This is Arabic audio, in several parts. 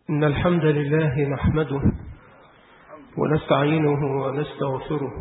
إن الحمد لله نحمده ونستعينه ونستغفره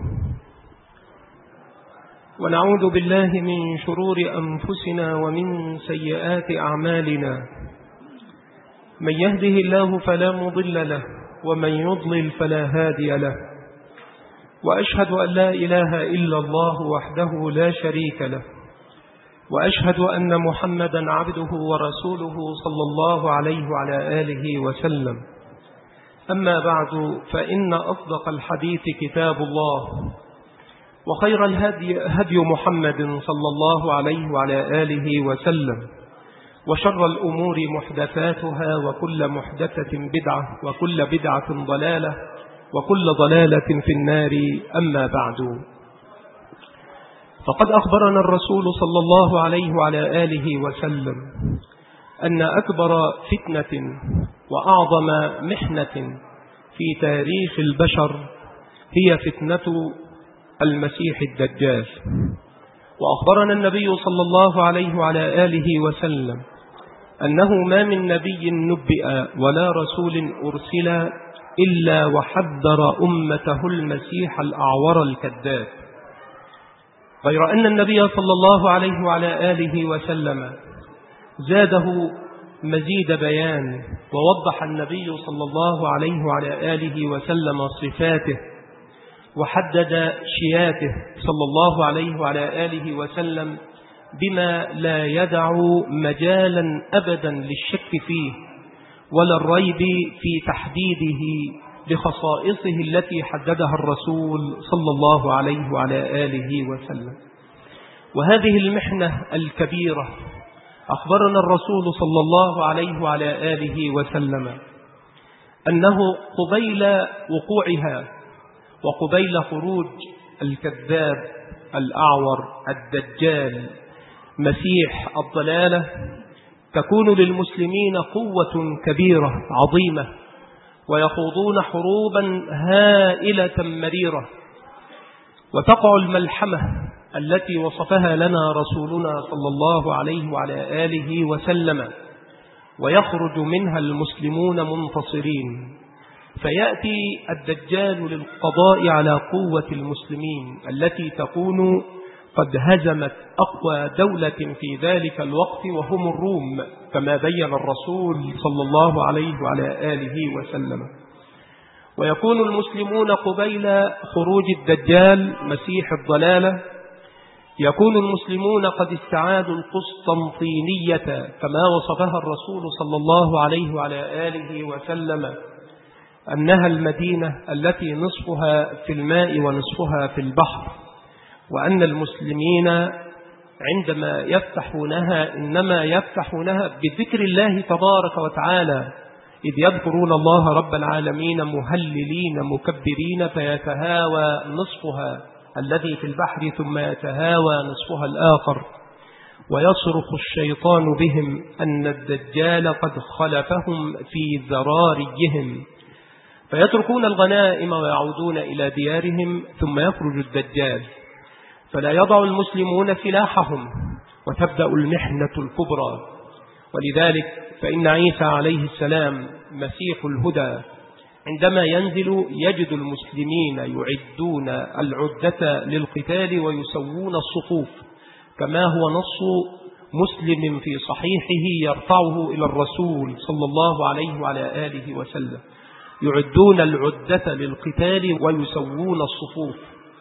ونعوذ بالله من شرور أنفسنا ومن سيئات أعمالنا. من يهده الله فلا مضل له ومن يضلل فلا هادي له، وأشهد أن لا إله إلا الله وحده لا شريك له، وأشهد أن محمدا عبده ورسوله صلى الله عليه وعلى آله وسلم. أما بعد، فإن أصدق الحديث كتاب الله، وخير الهدي هدي محمد صلى الله عليه وعلى آله وسلم، وشر الأمور محدثاتها، وكل محدثة بدعة، وكل بدعة ضلالة، وكل ضلالة في النار. أما بعد، فقد أخبرنا الرسول صلى الله عليه وعلى آله وسلم أن أكبر فتنة وأعظم محنة في تاريخ البشر هي فتنة المسيح الدجال. وأخبرنا النبي صلى الله عليه وعلى آله وسلم أنه ما من نبي نبئ ولا رسول أرسل إلا وحذر أمته المسيح الأعور الكذاب، غير أن النبي صلى الله عليه وعلى آله وسلم زاده مزيد بيان، ووضح النبي صلى الله عليه وعلى آله وسلم صفاته، وحدد شياته صلى الله عليه وعلى آله وسلم بما لا يدع مجالا أبدا للشك فيه ولا الريب في تحديده بخصائصه التي حددها الرسول صلى الله عليه وعلى آله وسلم. وهذه المحنة الكبيرة أخبرنا الرسول صلى الله عليه وعلى آله وسلم أنه قبيل وقوعها وقبيل خروج الكذاب الأعور الدجال مسيح الضلالة تكون للمسلمين قوة كبيرة عظيمة، ويخوضون حروبا هائلة مريرة، وتقع الملحمة التي وصفها لنا رسولنا صلى الله عليه وعلى آله وسلم، ويخرج منها المسلمون منتصرين. فيأتي الدجال للقضاء على قوة المسلمين التي تكون قد هزمت أقوى دولة في ذلك الوقت، وهم الروم، كما بين الرسول صلى الله عليه وعلى آله وسلم. ويكون المسلمون قبيل خروج الدجال مسيح الضلالة، يكون المسلمون قد استعادوا القسطنطينية كما وصفها الرسول صلى الله عليه وعلى آله وسلم أنها المدينة التي نصفها في الماء ونصفها في البحر، وأن المسلمين عندما يفتحونها إنما يفتحونها بذكر الله تبارك وتعالى، إذ يذكرون الله رب العالمين مهللين مكبرين، فيتهاوى نصفها الذي في البحر ثم يتهاوى نصفها الآخر، ويصرخ الشيطان بهم أن الدجال قد خلفهم في ذراريهم، فيتركون الغنائم ويعودون إلى ديارهم، ثم يخرج الدجال فلا يضع المسلمون سلاحهم، وتبدأ المحنة الكبرى. ولذلك فإن عيسى عليه السلام مسيح الهدى عندما ينزل يجد المسلمين يعدون العدة للقتال ويسوون الصفوف، كما هو نص مسلم في صحيحه يرفعه إلى الرسول صلى الله عليه وعلى آله وسلم، يعدون العدة للقتال ويسوون الصفوف.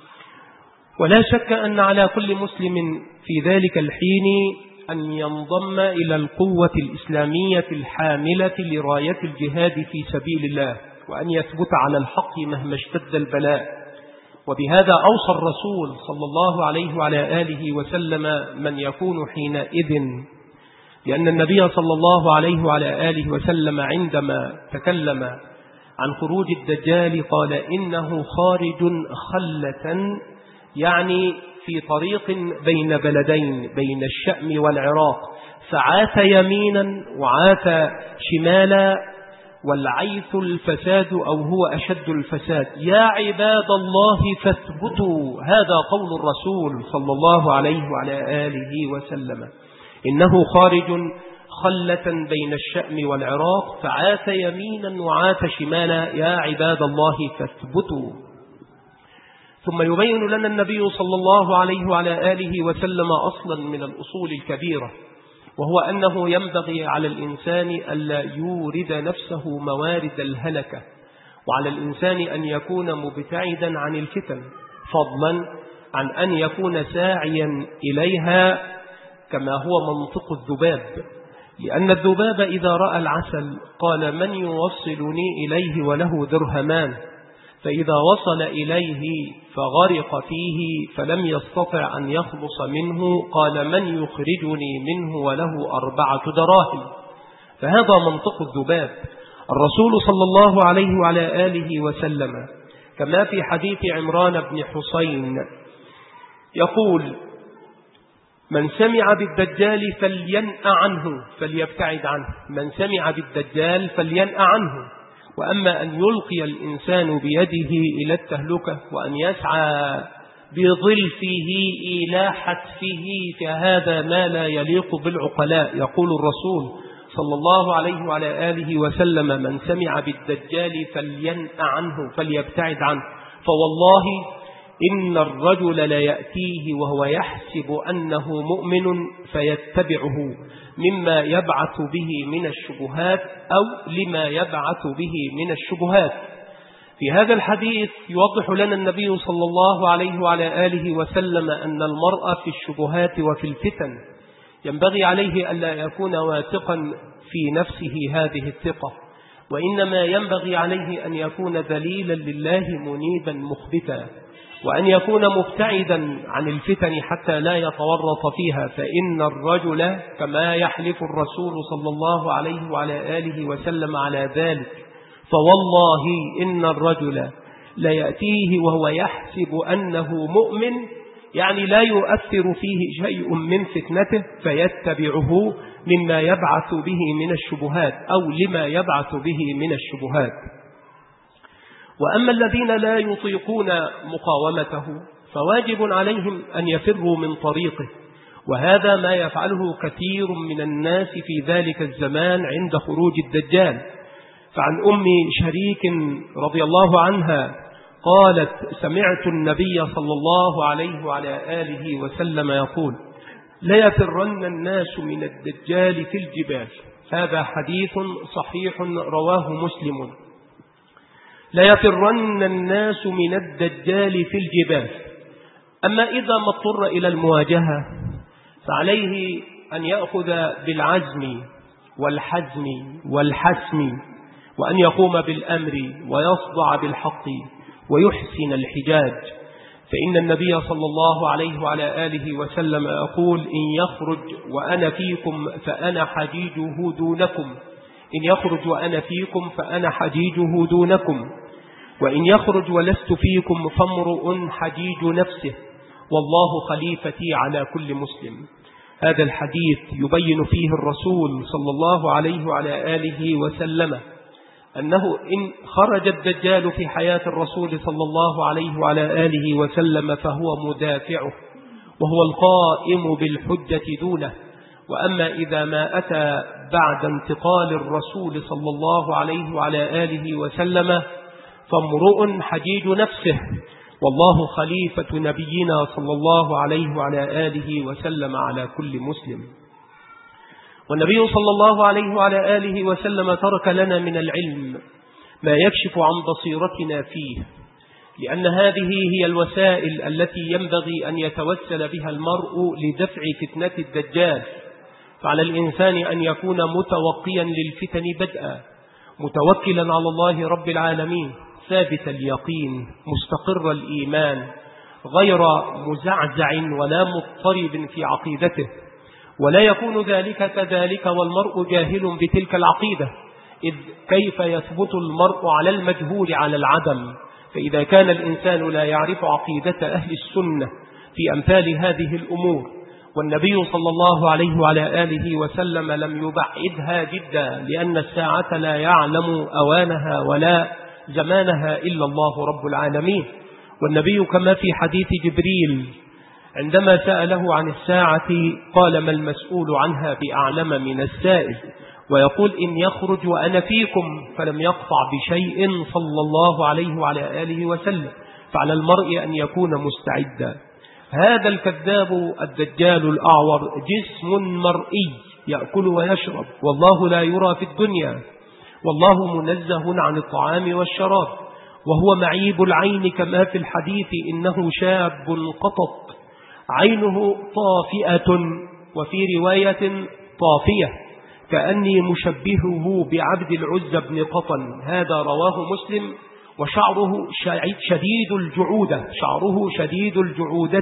ولا شك أن على كل مسلم في ذلك الحين أن ينضم إلى القوة الإسلامية الحاملة لراية الجهاد في سبيل الله، وأن يثبت على الحق مهما اشتد البلاء. وبهذا أوصى الرسول صلى الله عليه وعلى آله وسلم من يكون حينئذ، لأن النبي صلى الله عليه وعلى آله وسلم عندما تكلم عن خروج الدجال قال إنه خارج خلة، يعني في طريق بين بلدين، بين الشأم والعراق، فعاث يمينا وعاث شمالا، والعيث الفساد أو هو أشد الفساد. يا عباد الله فاثبتوا، هذا قول الرسول صلى الله عليه وعلى آله وسلم، إنه خارج خلة بين الشأم والعراق، فعاث يمينا وعاث شمالا، يا عباد الله فاثبتوا. ثم يبين لنا النبي صلى الله عليه وعلى آله وسلم أصلا من الأصول الكبيرة، وهو أنه ينبغي على الإنسان ألا يورد نفسه موارد الهلكة، وعلى الإنسان أن يكون مبتعدا عن الفتن، فضلا عن أن يكون ساعيا إليها كما هو منطق الذباب، لأن الذباب إذا رأى العسل قال من يوصلني إليه وله درهمان، فإذا وصل إليه فغرق فيه فلم يستطع أن يخلص منه قال من يخرجني منه وله 4 دراهم. فهذا منطق الذباب. الرسول صلى الله عليه وعلى آله وسلم كما في حديث عمران بن حسين يقول من سمع بالدجال فلينأ عنه فليبتعد عنه، من سمع بالدجال فلينأ عنه. وأما أن يلقي الإنسان بيده إلى التهلكة وأن يسعى بظلفه إلى حتفه فهذا ما لا يليق بالعقلاء. يقول الرسول صلى الله عليه وعلى آله وسلم من سمع بالدجال فلينأ عنه فليبتعد عنه، فوالله إن الرجل ليأتيه وهو يحسب أنه مؤمن فيتبعه مما يبعث به من الشبهات أو لما يبعث به من الشبهات. في هذا الحديث يوضح لنا النبي صلى الله عليه وعلى آله وسلم أن المرء في الشبهات وفي الفتن ينبغي عليه ألا يكون واثقا في نفسه هذه الثقة، وإنما ينبغي عليه أن يكون ذليلا لله منيبا مخبتا، وأن يكون مبتعدا عن الفتن حتى لا يتورط فيها، فإن الرجل كما يحلف الرسول صلى الله عليه وعلى آله وسلم على ذلك، فوالله إن الرجل ليأتيه وهو يحسب أنه مؤمن، يعني لا يؤثر فيه شيء من فتنته فيتبعه مما يبعث به من الشبهات أو لما يبعث به من الشبهات. وأما الذين لا يطيقون مقاومته فواجب عليهم أن يفروا من طريقه، وهذا ما يفعله كثير من الناس في ذلك الزمان عند خروج الدجال. فعن أم شريك رضي الله عنها قالت سمعت النبي صلى الله عليه وعلى آله وسلم يقول ليفرن الناس من الدجال في الجبال. هذا حديث صحيح رواه مسلم. ليفرن الناس من الدجال في الجبال. أما إذا ما اضطر إلى المواجهة فعليه أن يأخذ بالعزم والحزم والحسم، وأن يقوم بالأمر ويصدع بالحق ويحسن الحجاج، فإن النبي صلى الله عليه وعلى آله وسلم يقول إن يخرج وأنا فيكم فأنا حجيجه دونكم، إن يخرج وأنا فيكم فأنا حجيجه دونكم، وإن يخرج ولست فيكم فامرؤ حجيج نفسه والله خليفتي على كل مسلم. هذا الحديث يبين فيه الرسول صلى الله عليه وعلى آله وسلم أنه إن خرج الدجال في حياة الرسول صلى الله عليه وعلى آله وسلم فهو مدافعه وهو القائم بالحجة دونه. وأما إذا ما أتى بعد انتقال الرسول صلى الله عليه وعلى آله وسلم فامرؤ حجيج نفسه والله خليفة نبينا صلى الله عليه وعلى آله وسلم على كل مسلم. والنبي صلى الله عليه وعلى آله وسلم ترك لنا من العلم ما يكشف عن بصيرتنا فيه، لأن هذه هي الوسائل التي ينبغي أن يتوسل بها المرء لدفع فتنة الدجال. فعلى الإنسان أن يكون متوقيا للفتن بدءا، متوكلا على الله رب العالمين، ثابت اليقين، مستقر الإيمان، غير مزعزع ولا مضطرب في عقيدته. ولا يكون ذلك كذلك والمرء جاهل بتلك العقيدة، إذ كيف يثبت المرء على المجهول على العدم؟ فإذا كان الإنسان لا يعرف عقيدة أهل السنة في أمثال هذه الأمور، والنبي صلى الله عليه وعلى آله وسلم لم يبعدها جدا، لأن الساعة لا يعلم أوانها ولا زمانها إلا الله رب العالمين. والنبي كما في حديث جبريل عندما سأله عن الساعة قال: ما المسؤول عنها بأعلم من السائل. ويقول: إن يخرج وأنا فيكم، فلم يقطع بشيء صلى الله عليه وعلى آله وسلم. فعلى المرء أن يكون مستعدا. هذا الكذاب الدجال الأعور جسم مرئي يأكل ويشرب، والله لا يرى في الدنيا، والله منزه عن الطعام والشراب، وهو معيب العين كما في الحديث: إنه شاب قطط عينه طافئة، وفي رواية طافية، كأني مشبهه بعبد العزى بن قطن. هذا رواه مسلم. وشعره شديد الجعودة، شعره شديد الجعودة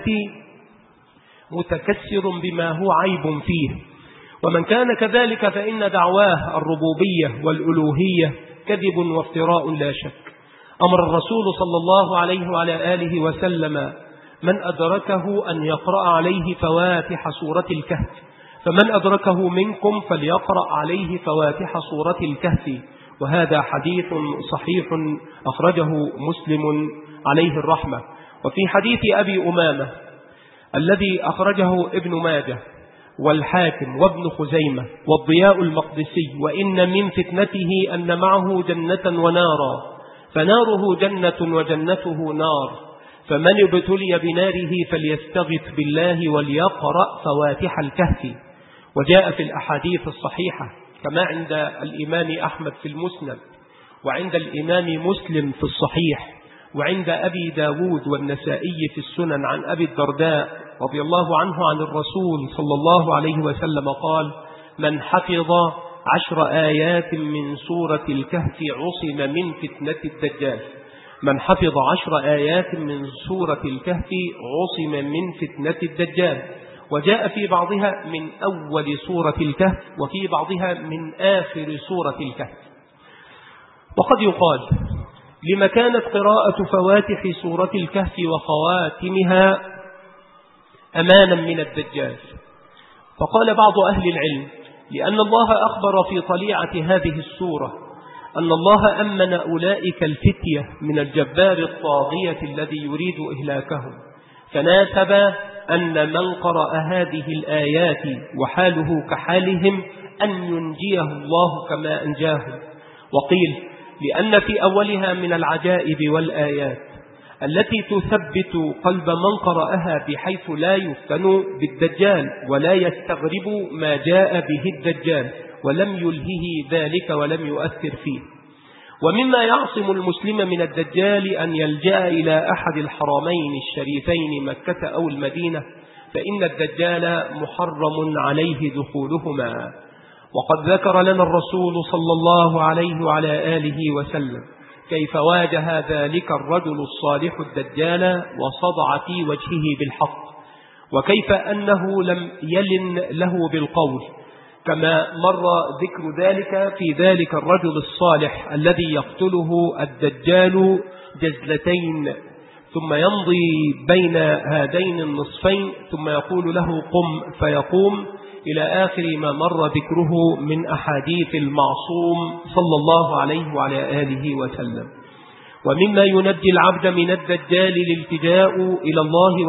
متكسر بما هو عيب فيه. ومن كان كذلك فإن دعواه الربوبية والألوهية كذب وافتراء لا شك. أمر الرسول صلى الله عليه وعلى آله وسلم من أدركه أن يقرأ عليه فواتح سورة الكهف، فمن أدركه منكم فليقرأ عليه فواتح سورة الكهف. وهذا حديث صحيح أخرجه مسلم عليه الرحمة. وفي حديث أبي أمامة الذي أخرجه ابن ماجه والحاكم وابن خزيمة والضياء المقدسي: وإن من فتنته أن معه جنة ونارا، فناره جنة وجنته نار، فمن ابتلي بناره فليستغث بالله وليقرأ فواتح الكهف. وجاء في الأحاديث الصحيحة كما عند الإمام أحمد في المسند، وعند الإمام مسلم في الصحيح، وعند أبي داود والنسائي في السنن عن أبي الدرداء رضي الله عنه عن الرسول صلى الله عليه وسلم قال: من حفظ 10 آيات من سورة الكهف عصم من فتنة الدجال. من حفظ 10 آيات من سورة الكهف عصم من فتنة الدجال. وجاء في بعضها من أول سورة الكهف، وفي بعضها من آخر سورة الكهف. وقد يقال: لما كانت قراءة فواتح سورة الكهف وخواتمها أمانا من الدجال؟ فقال بعض أهل العلم: لأن الله أخبر في طليعة هذه السورة أن الله أمن أولئك الفتية من الجبار الطاغية الذي يريد إهلاكهم، فناسب أن من قرأ هذه الآيات وحاله كحالهم أن ينجيه الله كما أنجاهم. وقيل: لأن في أولها من العجائب والآيات التي تثبت قلب من قرأها بحيث لا يفتن بالدجال ولا يستغرب ما جاء به الدجال، ولم يلهه ذلك ولم يؤثر فيه. ومما يعصم المسلم من الدجال أن يلجأ إلى أحد الحرمين الشريفين مكة أو المدينة، فإن الدجال محرم عليه دخولهما. وقد ذكر لنا الرسول صلى الله عليه وعلى آله وسلم كيف واجه ذلك الرجل الصالح الدجال وصدع في وجهه بالحق، وكيف أنه لم يلن له بالقول، كما مر ذكر ذلك في ذلك الرجل الصالح الذي يقتله الدجال جزلتين، ثم يمضي بين هذين النصفين ثم يقول له: قم، فيقوم، إلى آخر ما مر ذكره من أحاديث المعصوم صلى الله عليه وعلى آله وسلم. ومما ينجي العبد من الدجال الالتجاء إلى الله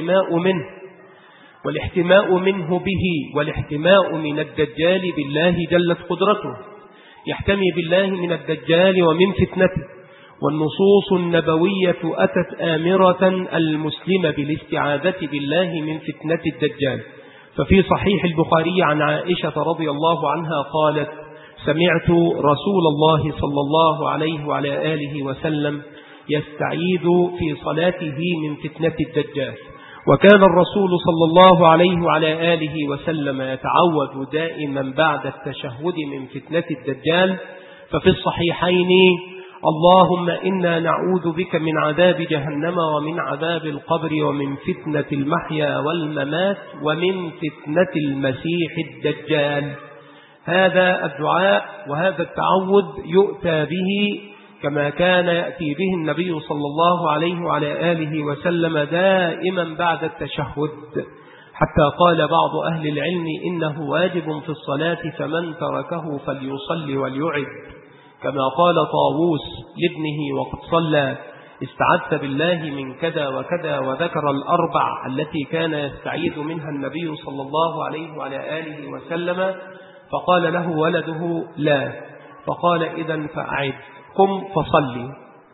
والاحتماء منه به، والاحتماء من الدجال بالله جلت قدرته، يحتمي بالله من الدجال ومن فتنته. والنصوص النبوية أتت آمرة المسلم بالاستعاذة بالله من فتنة الدجال. ففي صحيح البخاري عن عائشة رضي الله عنها قالت: سمعت رسول الله صلى الله عليه وعلى آله وسلم يستعيذ في صلاته من فتنة الدجال. وكان الرسول صلى الله عليه وعلى آله وسلم يتعوذ دائما بعد التشهد من فتنة الدجال. ففي الصحيحين: اللهم إنا نعوذ بك من عذاب جهنم ومن عذاب القبر ومن فتنة المحيا والممات ومن فتنة المسيح الدجال. هذا الدعاء وهذا التعوذ يؤتى به كما كان يأتي به النبي صلى الله عليه وعلى آله وسلم دائما بعد التشهد، حتى قال بعض أهل العلم: إنه واجب في الصلاة فمن تركه فليصلي وليعد، كما قال طاووس لابنه وقد صلى: استعذت بالله من كذا وكذا، وذكر الأربع التي كان يستعيذ منها النبي صلى الله عليه وعلى آله وسلم. فقال له ولده لا، فقال إذن فأعد، قم فصلي.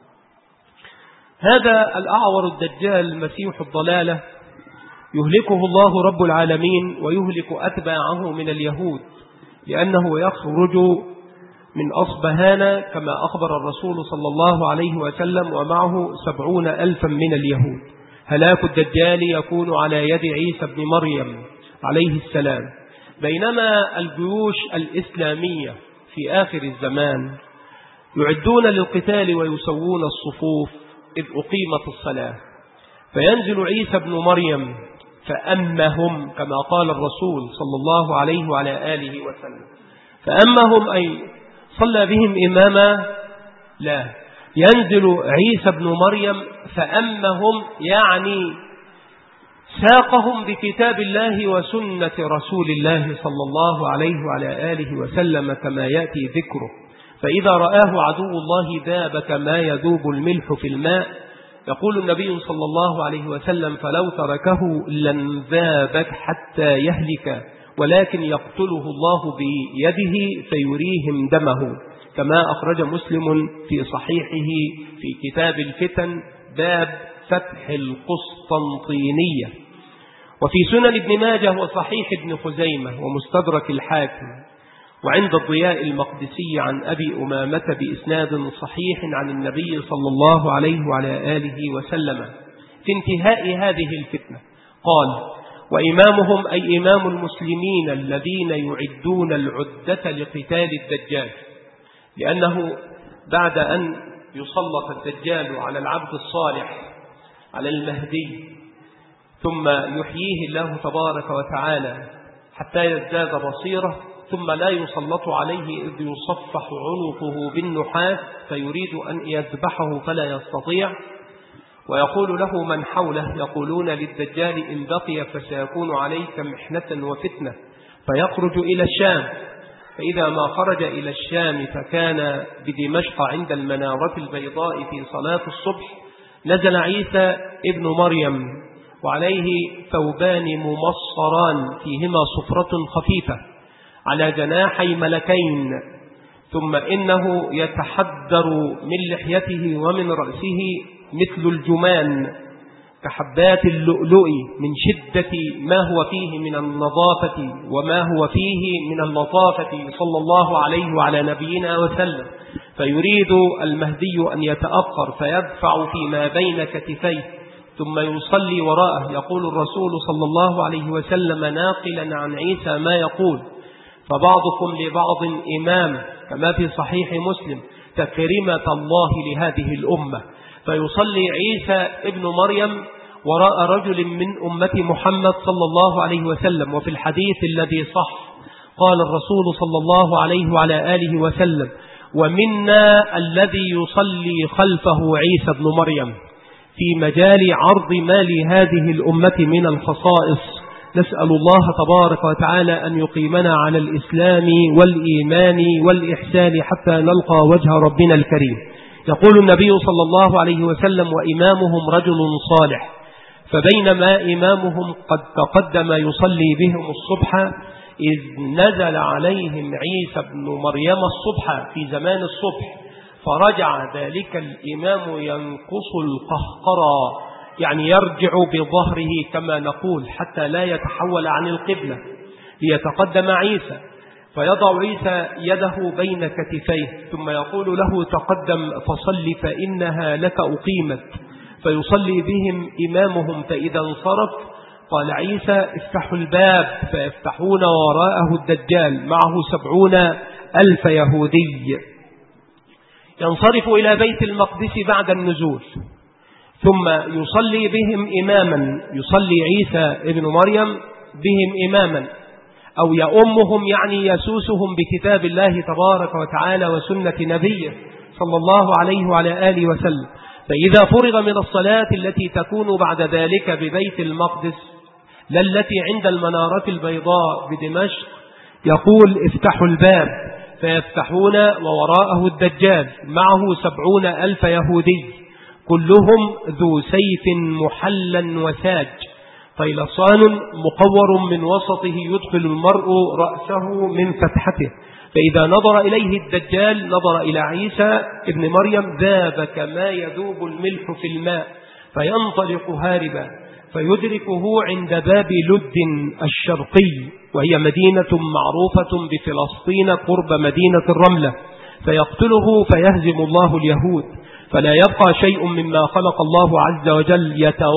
هذا الأعور الدجال مسيح الضلالة يهلكه الله رب العالمين ويهلك أتباعه من اليهود، لأنه يخرج من أصبهان كما أخبر الرسول صلى الله عليه وسلم، ومعه 70,000 من اليهود. هلاك الدجال يكون على يد عيسى بن مريم عليه السلام، بينما الجيوش الإسلامية في آخر الزمان يعدون للقتال ويسوون الصفوف إذ أقيمت الصلاة، فينزل عيسى بن مريم فأمهم كما قال الرسول صلى الله عليه وعلى آله وسلم. فأمهم أي صلى بهم إماما؟ لا، ينزل عيسى بن مريم فأمهم يعني ساقهم بكتاب الله وسنة رسول الله صلى الله عليه وعلى آله وسلم كما يأتي ذكره. فإذا رآه عدو الله ذاب كما يذوب الملح في الماء. يقول النبي صلى الله عليه وسلم فلو تركه لن ذابت حتى يهلك، ولكن يقتله الله بيده فيريهم دمه، كما أخرج مسلم في صحيحه في كتاب الفتن باب فتح القسطنطينية، وفي سنن ابن ماجه وصحيح ابن خزيمة ومستدرك الحاكم، وعند الضياء المقدسي عن أبي أمامة بإسناد صحيح عن النبي صلى الله عليه وعلى آله وسلم في انتهاء هذه الفتنة قال: وإمامهم أي إمام المسلمين الذين يعدون العدة لقتال الدجال، لأنه بعد أن يسلط الدجال على العبد الصالح على المهدي ثم يحييه الله تبارك وتعالى حتى يزداد بصيرة، ثم لا يسلط عليه إذ يصفح عنقه بالنحاس فيريد أن يذبحه فلا يستطيع، ويقول له من حوله يقولون للدجال إن بقي فسيكون عليك محنة وفتنة، فيخرج إلى الشام. فإذا ما خرج إلى الشام فكان بدمشق عند المنارة البيضاء في صلاة الصبح، نزل عيسى ابن مريم وعليه ثوبان ممصران فيهما صفرة خفيفة على جناحي ملكين، ثم إنه يتحدر من لحيته ومن رأسه مثل الجمان كحبات اللؤلؤ من شدة ما هو فيه من النظافة وما هو فيه من اللطافة صلى الله عليه وعلى نبينا وسلم. فيريد المهدي أن يتأخر فيدفع فيما بين كتفيه ثم يصلي وراءه. يقول الرسول صلى الله عليه وسلم ناقلا عن عيسى ما يقول: فبعضكم لبعض إمام، كما في صحيح مسلم، تكريمة الله لهذه الأمة. فيصلي عيسى ابن مريم وراء رجل من أمة محمد صلى الله عليه وسلم. وفي الحديث الذي صح قال الرسول صلى الله عليه وعلى آله وسلم: ومنا الذي يصلي خلفه عيسى ابن مريم، في مجال عرض ما لهذه الأمة من الخصائص. نسأل الله تبارك وتعالى أن يقيمنا على الإسلام والإيمان والإحسان حتى نلقى وجه ربنا الكريم. يقول النبي صلى الله عليه وسلم: وإمامهم رجل صالح، فبينما إمامهم قد تقدم يصلي بهم الصبح إذ نزل عليهم عيسى بن مريم الصبح في زمان الصبح، فرجع ذلك الإمام ينقص القهقرى، يعني يرجع بظهره كما نقول حتى لا يتحول عن القبلة ليتقدم عيسى، فيضع عيسى يده بين كتفيه ثم يقول له: تقدم فصل فإنها لك أقيمت. فيصلي بهم إمامهم، فإذا انصرف قال عيسى: افتحوا الباب، فيفتحون وراءه الدجال معه 70,000 يهودي. ينصرف إلى بيت المقدس بعد النزول، ثم يصلي بهم إماما، يصلي عيسى ابن مريم بهم إماما أو يأمهم، يعني يسوسهم بكتاب الله تبارك وتعالى وسنة نبيه صلى الله عليه وعلى آله وسلم. فإذا فرغ من الصلاة التي تكون بعد ذلك ببيت المقدس لا التي عند المنارة البيضاء بدمشق، يقول: افتحوا الباب، فيفتحون ووراءه الدجال معه 70,000 يهودي. كلهم ذو سيف محلا وساج، طيلسان مقور من وسطه يدخل المرء رأسه من فتحته، فإذا نظر إليه الدجال نظر إلى عيسى ابن مريم ذاب كما يذوب الملح في الماء، فينطلق هاربا فيدركه عند باب لد الشرقي، وهي مدينة معروفة بفلسطين قرب مدينة الرملة، فيقتله فيهزم الله اليهود، فلا يبقى شيء مما خلق الله عز وجل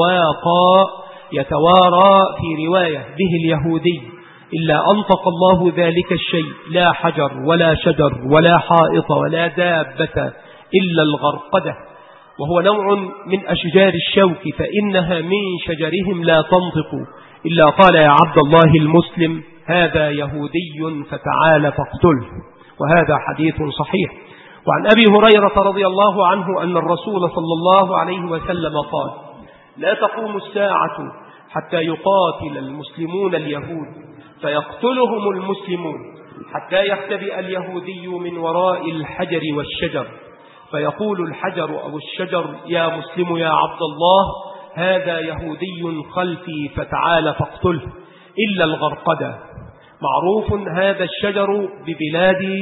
يتوارى في رواية به اليهودي إلا أنطق الله ذلك الشيء، لا حجر ولا شجر ولا حائط ولا دابة إلا الغرقدة، وهو نوع من أشجار الشوك، فإنها من شجرهم لا تنطق إلا قال يا عبد الله المسلم هذا يهودي فتعال فاقتله، وهذا حديث صحيح. وعن أبي هريرة رضي الله عنه أن الرسول صلى الله عليه وسلم قال لا تقوم الساعة حتى يقاتل المسلمون اليهود فيقتلهم المسلمون، حتى يختبئ اليهودي من وراء الحجر والشجر، فيقول الحجر أو الشجر يا مسلم يا عبد الله هذا يهودي خلفي فتعال فاقتله، إلا الغرقدة. معروف هذا الشجر ببلاد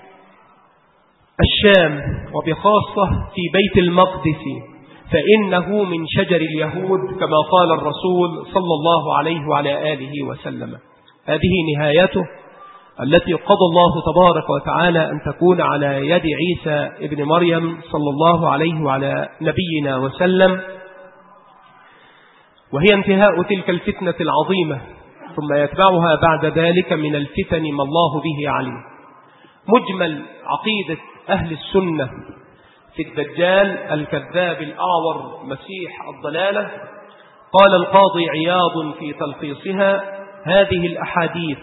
الشام وبخاصة في بيت المقدس، فإنه من شجر اليهود كما قال الرسول صلى الله عليه وعلى آله وسلم. هذه نهايته التي قضى الله تبارك وتعالى أن تكون على يد عيسى ابن مريم صلى الله عليه وعلى نبينا وسلم، وهي انتهاء تلك الفتنة العظيمة، ثم يتبعها بعد ذلك من الفتن ما الله به عليم. مجمل عقيدة أهل السنة في الدجال الكذاب الأعور مسيح الضلالة، قال القاضي عياض في تلخيصها هذه الأحاديث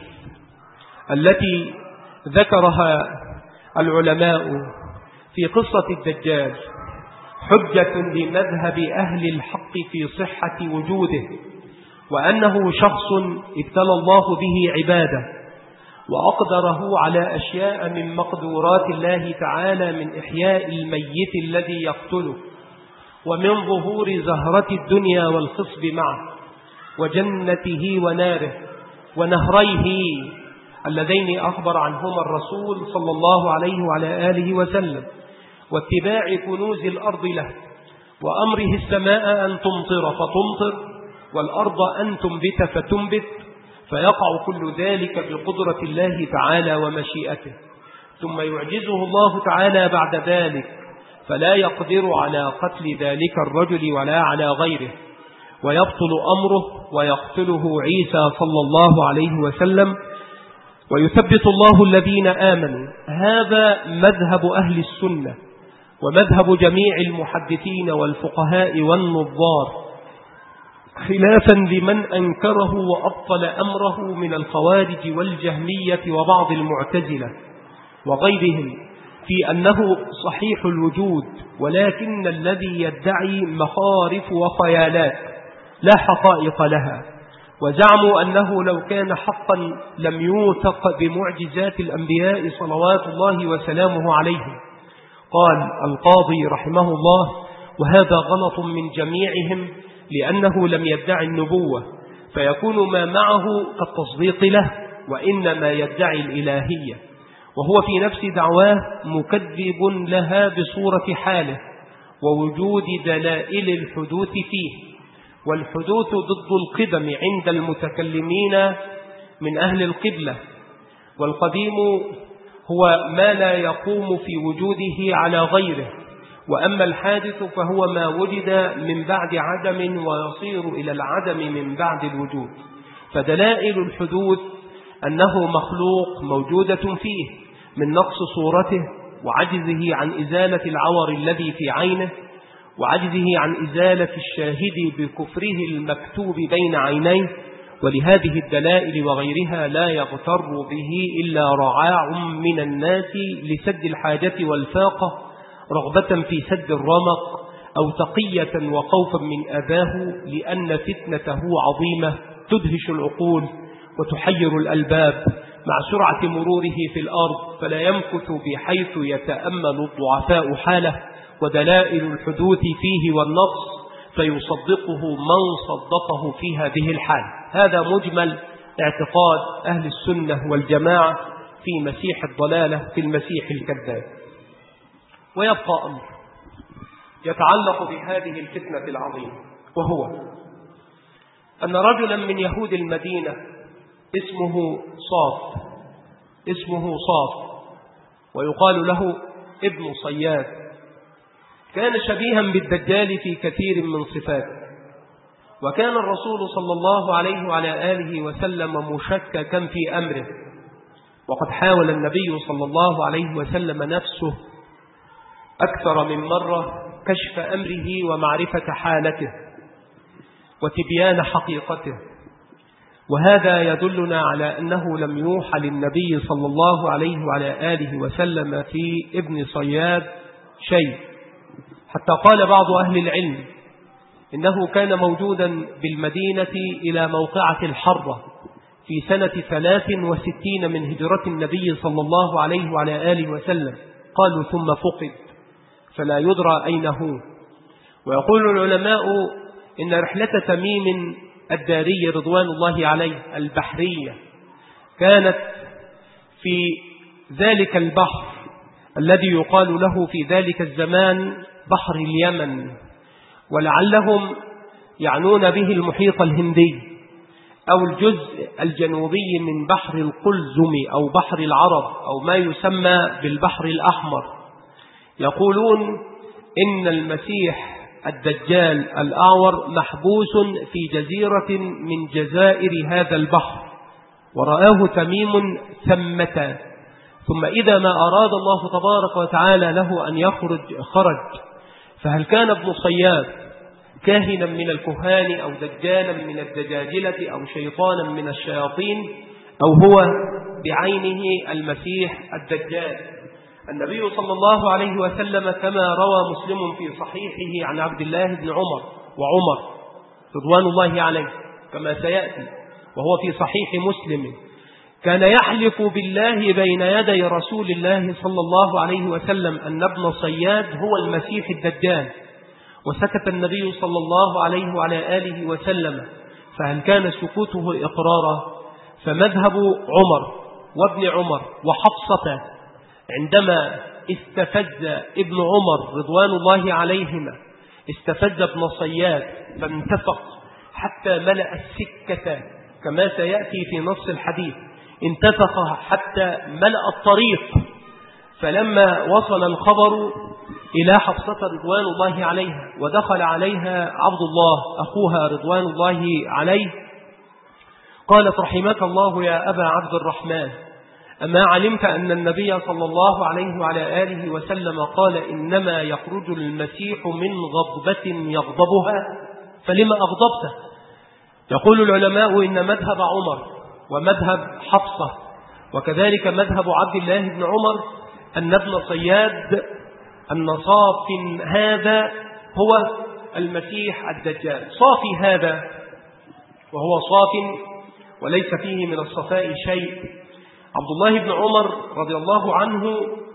التي ذكرها العلماء في قصة الدجال حجة لمذهب أهل الحق في صحة وجوده، وأنه شخص ابتلى الله به عباده وأقدره على أشياء من مقدورات الله تعالى، من إحياء الميت الذي يقتله، ومن ظهور زهرة الدنيا والخصب معه، وجنته وناره، ونهريه اللذين أخبر عنهما الرسول صلى الله عليه وعلى آله وسلم، واتباع كنوز الأرض له، وأمره السماء أن تمطر فتمطر، والأرض أن تنبت فتنبت، فيقع كل ذلك بقدرة الله تعالى ومشيئته، ثم يعجزه الله تعالى بعد ذلك فلا يقدر على قتل ذلك الرجل ولا على غيره، ويبطل أمره ويقتله عيسى صلى الله عليه وسلم، ويثبت الله الذين آمنوا. هذا مذهب أهل السنة ومذهب جميع المحدثين والفقهاء والنظار، خلافا لمن أنكره وأبطل أمره من الخوارج والجهمية وبعض المعتزلة وغيرهم في أنه صحيح الوجود، ولكن الذي يدعي مخارف وخيالات لا حقائق لها، وزعموا أنه لو كان حقا لم يوثق بمعجزات الأنبياء صلوات الله وسلامه عليهم. قال القاضي رحمه الله وهذا غلط من جميعهم، لأنه لم يدعي النبوة فيكون ما معه كالتصديق له، وإنما يدعي الإلهية، وهو في نفس دعواه مكذب لها بصورة حاله ووجود دلائل الحدوث فيه، والحدوث ضد القدم عند المتكلمين من أهل القبلة، والقديم هو ما لا يقوم في وجوده على غيره، وأما الحادث فهو ما وجد من بعد عدم ويصير إلى العدم من بعد الوجود. فدلائل الحدوث أنه مخلوق موجودة فيه من نقص صورته وعجزه عن إزالة العور الذي في عينه، وعجزه عن إزالة الشاهد بكفره المكتوب بين عينيه. ولهذه الدلائل وغيرها لا يغتر به إلا رعاع من الناس لسد الحاجة والفاقة، رغبة في سد الرمق، أو تقية وخوفا من أذاه، لأن فتنته عظيمة تدهش العقول وتحير الألباب مع سرعة مروره في الأرض، فلا يمكث بحيث يتأمل الضعفاء حاله، ودلائل الحدوث فيه والنقص فيصدقه من صدقه في هذه الحال. هذا مجمل اعتقاد أهل السنة والجماعة في مسيح الضلالة، في المسيح الكذاب. ويبقى أمر يتعلق بهذه الفتنة العظيمة، وهو أن رجلا من يهود المدينة اسمه صاف ويقال له ابن صياد، كان شبيها بالدجال في كثير من صفاته، وكان الرسول صلى الله عليه وعلى آله وسلم مشككا في أمره، وقد حاول النبي صلى الله عليه وسلم نفسه أكثر من مرة كشف أمره ومعرفة حالته وتبيان حقيقته. وهذا يدلنا على أنه لم يوحى للنبي صلى الله عليه وعلى آله وسلم في ابن صياد شيء، حتى قال بعض أهل العلم إنه كان موجودا بالمدينة إلى موقعة الحرة في سنة 63 من هجرة النبي صلى الله عليه وعلى آله وسلم. قالوا ثم فقد فلا يدرى أين هو. ويقول العلماء إن رحلة تميم الداري رضوان الله عليه البحرية كانت في ذلك البحر الذي يقال له في ذلك الزمان بحر اليمن، ولعلهم يعنون به المحيط الهندي أو الجزء الجنوبي من بحر القلزم أو بحر العرب أو ما يسمى بالبحر الأحمر. يقولون إن المسيح الدجال الأعور محبوس في جزيرة من جزائر هذا البحر، ورآه تميم ثمة، ثم إذا ما أراد الله تبارك وتعالى له أن يخرج خرج. فهل كان ابن صياد كاهنا من الكهان أو دجالا من الدجاجلة أو شيطانا من الشياطين، أو هو بعينه المسيح الدجال؟ النبي صلى الله عليه وسلم كما روى مسلم في صحيحه عن عبد الله بن عمر وعمر رضوان الله عليه كما سيأتي، وهو في صحيح مسلم، كان يحلف بالله بين يدي رسول الله صلى الله عليه وسلم أن ابن صياد هو المسيح الدجال، وسكت النبي صلى الله عليه وعلى آله وسلم. فهل كان سكوته إقرارا؟ فمذهب عمر وابن عمر وحفصة عندما استفز ابن عمر رضوان الله عليهما استفز ابن صياد فانتفق حتى ملأ السكة كما سيأتي في نص الحديث، انتفق حتى ملأ الطريق. فلما وصل الخبر إلى حفصة رضوان الله عليها ودخل عليها عبد الله أخوها رضوان الله عليه، قالت رحمك الله يا أبا عبد الرحمن، أما علمت أن النبي صلى الله عليه وعلى آله وسلم قال إنما يخرج المسيح من غضبة يغضبها، فلما أغضبته؟ يقول العلماء إن مذهب عمر ومذهب حفصة وكذلك مذهب عبد الله بن عمر أن ابن صياد أن صاف هذا هو المسيح الدجال. صافي هذا وهو صاف وليس فيه من الصفاء شيء. عبد الله بن عمر رضي الله عنه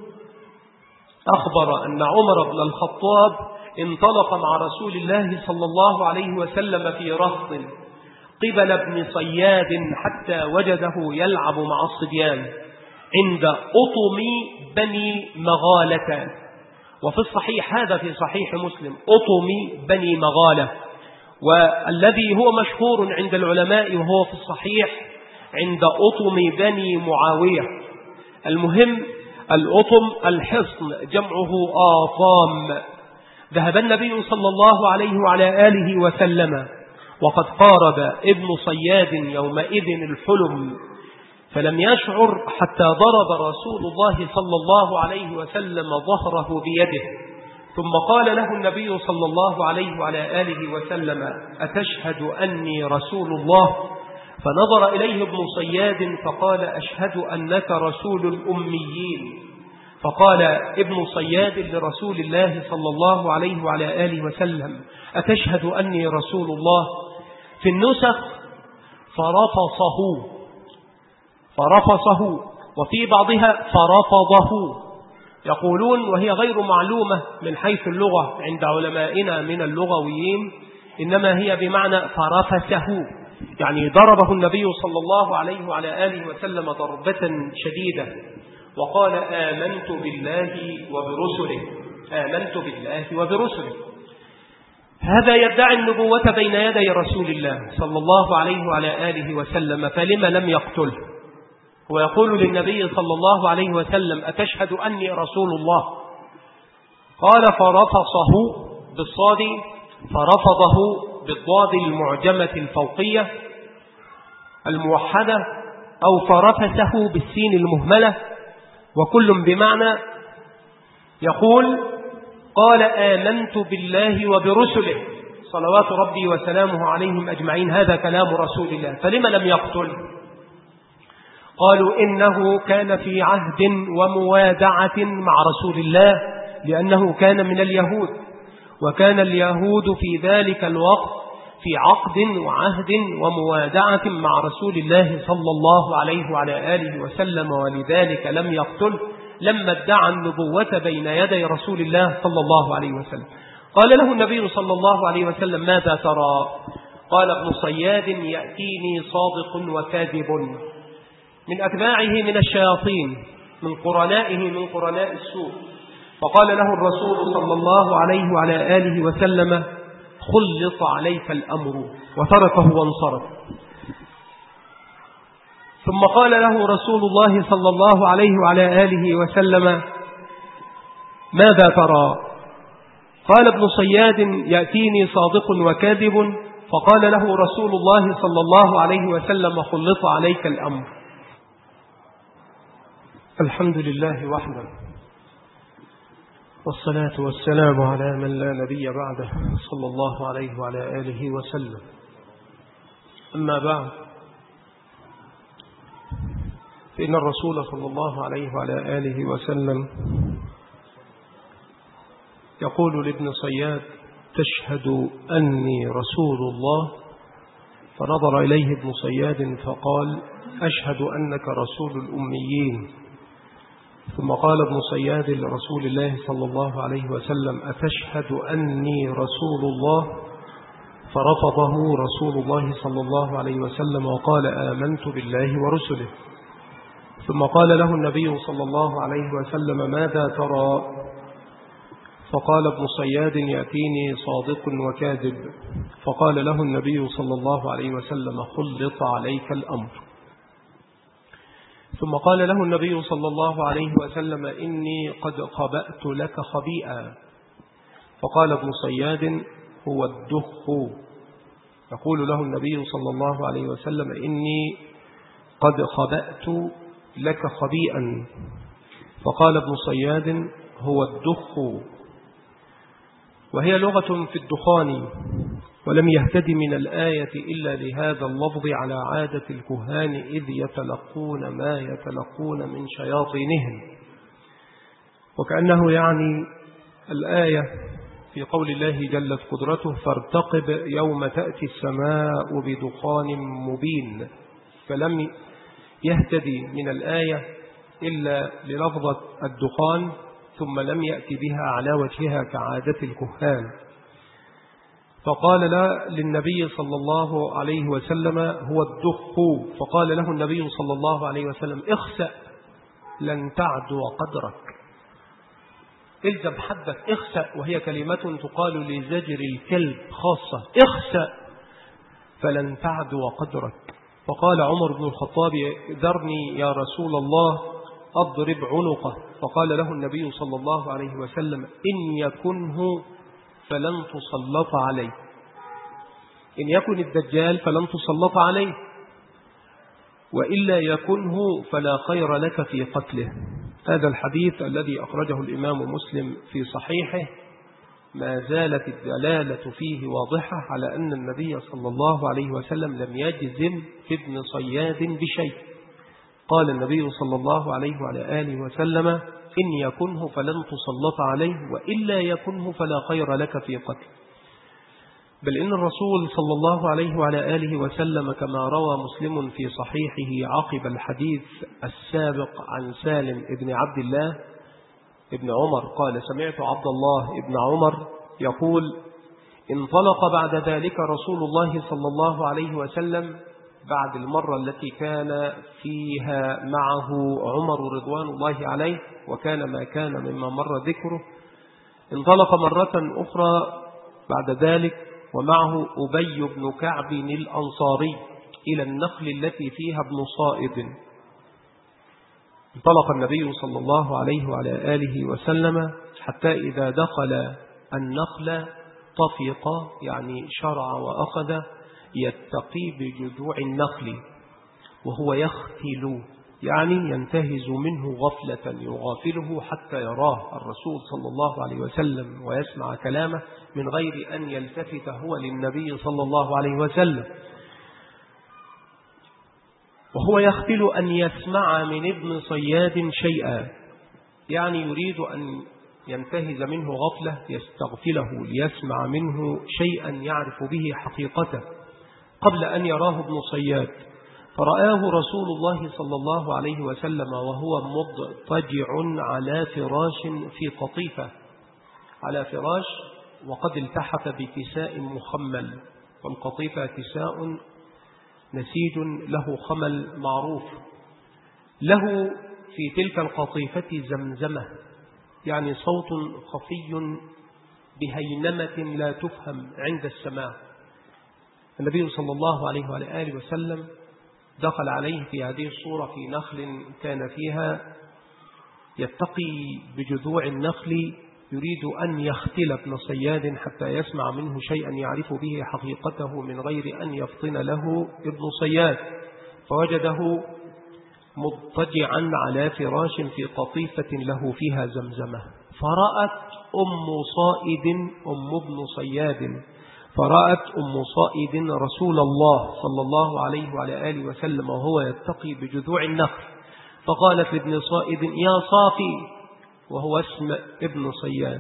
أخبر أن عمر بن الخطاب انطلق مع رسول الله صلى الله عليه وسلم في رهط قبل ابن صياد حتى وجده يلعب مع الصبيان عند أطم بني مغالة. وفي الصحيح هذا في صحيح مسلم أطم بني مغالة، والذي هو مشهور عند العلماء وهو في الصحيح عند أطم بني معاوية. المهم الأطم الحصن جمعه آطام. ذهب النبي صلى الله عليه وعلى آله وسلم وقد قارب ابن صياد يومئذ الحلم، فلم يشعر حتى ضرب رسول الله صلى الله عليه وسلم ظهره بيده، ثم قال له النبي صلى الله عليه وعلى آله وسلم أتشهد أني رسول الله؟ فنظر إليه ابن صياد فقال أشهد أنك رسول الأميين. فقال ابن صياد لرسول الله صلى الله عليه وعلى آله وسلم أتشهد أني رسول الله؟ في النسخ فرفصه وفي بعضها فرفضه، يقولون وهي غير معلومة من حيث اللغة عند علمائنا من اللغويين، إنما هي بمعنى فرفسه، يعني ضربه النبي صلى الله عليه وعلى آله وسلم ضربة شديدة وقال آمنت بالله وبرسله، آمنت بالله وبرسله. هذا يدعي النبوة بين يدي رسول الله صلى الله عليه وعلى آله وسلم، فلما لم يقتله؟ ويقول للنبي صلى الله عليه وسلم أتشهد أني رسول الله؟ قال فرفصه بالصاد، فرفضه بالضاد المعجمة الفوقية الموحدة، أو فرفسه بالسين المهملة، وكل بمعنى. يقول قال آمنت بالله وبرسله صلوات ربي وسلامه عليهم أجمعين، هذا كلام رسول الله، فلما لم يقتل؟ قالوا إنه كان في عهد وموادعة مع رسول الله، لأنه كان من اليهود، وكان اليهود في ذلك الوقت في عقد وعهد وموادعة مع رسول الله صلى الله عليه وعلى آله وسلم، ولذلك لم يقتل لما ادعى النبوة بين يدي رسول الله صلى الله عليه وسلم. قال له النبي صلى الله عليه وسلم ماذا ترى؟ قال ابن صياد يأتيني صادق وكاذب من أتباعه من الشياطين، من قرنائه من قرناء السوء. فقال له الرسول صلى الله عليه وعلى آله وسلم خلط عليك الأمر، وتركه وانصرف. ثم قال له رسول الله صلى الله عليه وعلى آله وسلم ماذا ترى؟ قال ابن صياد يأتيني صادق وكاذب. فقال له رسول الله صلى الله عليه وسلم خلط عليك الأمر. الحمد لله وحده، والصلاة والسلام على من لا نبي بعده صلى الله عليه وعلى آله وسلم. أما بعد، فإن الرسول صلى الله عليه وعلى آله وسلم يقول لابن صياد تشهد أني رسول الله؟ فنظر إليه ابن صياد فقال أشهد أنك رسول الأميين. ثم قال ابن صياد لرسول الله صلى الله عليه وسلم أتشهد أني رسول الله؟ فرفضه رسول الله صلى الله عليه وسلم وقال آمنت بالله ورسله. ثم قال له النبي صلى الله عليه وسلم ماذا ترى؟ فقال ابن صياد يأتيني صادق وكاذب. فقال له النبي صلى الله عليه وسلم خلط عليك الأمر. ثم قال له النبي صلى الله عليه وسلم إني قد خبأت لك خبيئا. فقال ابن صياد هو الدخ. يقول له النبي صلى الله عليه وسلم إني قد خبأت لك خبيئا. فقال ابن صياد هو الدخ. وهي لغة في الدخان، ولم يهتد من الآية إلا لهذا اللفظ على عادة الكهان إذ يتلقون ما يتلقون من شياطينهم. وكأنه يعني الآية في قول الله جلت قدرته فارتقب يوم تأتي السماء بدخان مبين، فلم يهتدي من الآية إلا للفظة الدخان، ثم لم يأتي بها على وجهها كعادة الكهان. فقال للنبي صلى الله عليه وسلم هو الدخ. فقال له النبي صلى الله عليه وسلم اخسأ لن تعدو قدرك. الزم حدك، اخسأ، وهي كلمة تقال لزجر الكلب خاصة، اخسأ فلن تعدو قدرك. فقال عمر بن الخطاب ذرني يا رسول الله أضرب عنقه. فقال له النبي صلى الله عليه وسلم إن يكنه فلن تسلط عليه، إن يكن الدجال فلن تسلط عليه، وإلا يكنه فلا خير لك في قتله. هذا الحديث الذي أخرجه الإمام مسلم في صحيحه ما زالت الدلالة فيه واضحة على أن النبي صلى الله عليه وسلم لم يجزم في ابن صياد بشيء. قال النبي صلى الله عليه وعلى آله وسلم إن يكنه فلن تسلط عليه، وإلا يكنه فلا خير لك في قتل. بل إن الرسول صلى الله عليه وعلى آله وسلم كما روى مسلم في صحيحه عقب الحديث السابق عن سالم ابن عبد الله ابن عمر قال: سمعت عبد الله ابن عمر يقول: انطلق بعد ذلك رسول الله صلى الله عليه وسلم بعد المرة التي كان فيها معه عمر رضوان الله عليه، وكان ما كان مما مر ذكره. انطلق مرة أخرى بعد ذلك ومعه أبي بن كعب الأنصاري إلى النخل التي فيها ابن صائد. انطلق النبي صلى الله عليه وعلى آله وسلم حتى إذا دخل النخل طفق، يعني شرع وأخذ يتقي بجذوع النخل وهو يختل، يعني ينتهز منه غفلة يغافله حتى يراه الرسول صلى الله عليه وسلم ويسمع كلامه من غير أن يلتفت هو للنبي صلى الله عليه وسلم. وهو يختل أن يسمع من ابن صياد شيئا، يعني يريد أن ينتهز منه غفلة يستغفله ليسمع منه شيئا يعرف به حقيقته قبل أن يراه ابن صياد. فرآه رسول الله صلى الله عليه وسلم وهو مضطجع على فراش في قطيفة، على فراش وقد التحف بكساء مخمل، والقطيفة كساء نسيج له خمل معروف. له في تلك القطيفة زمزمة، يعني صوت خفي بهينمة لا تفهم عند السماع. النبي صلى الله عليه وآله وسلم دخل عليه في هذه الصورة في نخل كان فيها يتقي بجذوع النخل، يريد أن يختل ابن صياد حتى يسمع منه شيئا يعرف به حقيقته من غير أن يفطن له ابن صياد. فوجده مضطجعا على فراش في قطيفة له فيها زمزمة، فرأت أم ابن صياد فرأت أم صائد رسول الله صلى الله عليه وعلى آله وسلم وهو يتقي بجذوع النخل، فقالت لابن صائد: يا صافي، وهو اسم ابن صياد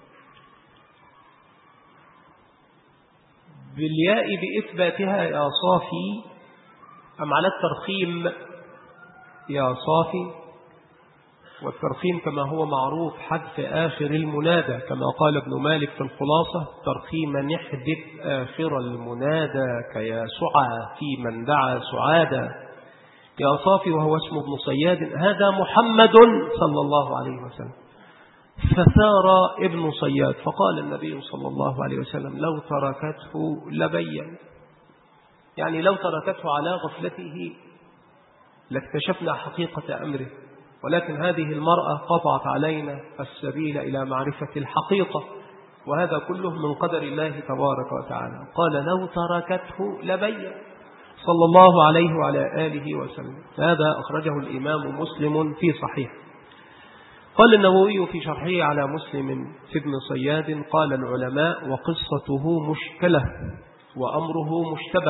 بالياء بإثباتها يا صافي، أم على الترخيم يا صافي؟ والترخيم كما هو معروف حذف آخر المنادى، كما قال ابن مالك في الخلاصة: ترخيم نحذف آخر المنادى كيا سعى في من دعا سعادا. يا صافي وهو اسم ابن صياد: هذا محمد صلى الله عليه وسلم. فثار ابن صياد، فقال النبي صلى الله عليه وسلم: لو تركته لبين، يعني لو تركته على غفلته لاكتشفنا حقيقة أمره، ولكن هذه المرأة قطعت علينا السبيل إلى معرفة الحقيقة، وهذا كله من قدر الله تبارك وتعالى. قال: لو تركته لبين صلى الله عليه وعلى آله وسلم. هذا أخرجه الإمام مسلم في صحيح. قال النووي في شرحه على مسلم في ابن صياد: قال العلماء: وقصته مشكلة وأمره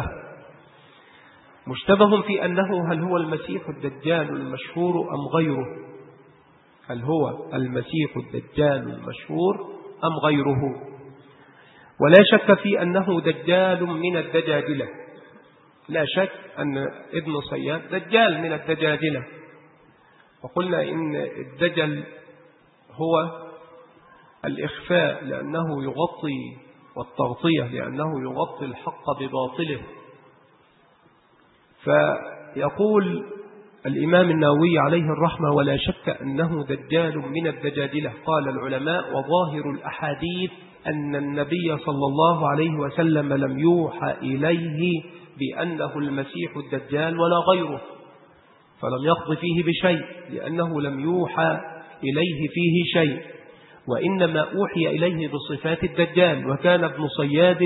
مشتبه في أنه هل هو المسيح الدجال المشهور أم غيره، هل هو المسيح الدجال المشهور أم غيره. ولا شك في أنه دجال من الدجاجلة، لا شك أن ابن صياد دجال من الدجاجلة. وقلنا إن الدجل هو الإخفاء لأنه يغطي، والتغطية لأنه يغطي الحق بباطله. فيقول الإمام النووي عليه الرحمة: ولا شك أنه دجال من الدجاجلة. قال العلماء: وظاهر الأحاديث أن النبي صلى الله عليه وسلم لم يوحى إليه بأنه المسيح الدجال ولا غيره، فلم يقض فيه بشيء لأنه لم يوحى إليه فيه شيء، وإنما أوحي إليه بصفات الدجال. وكان ابن صياد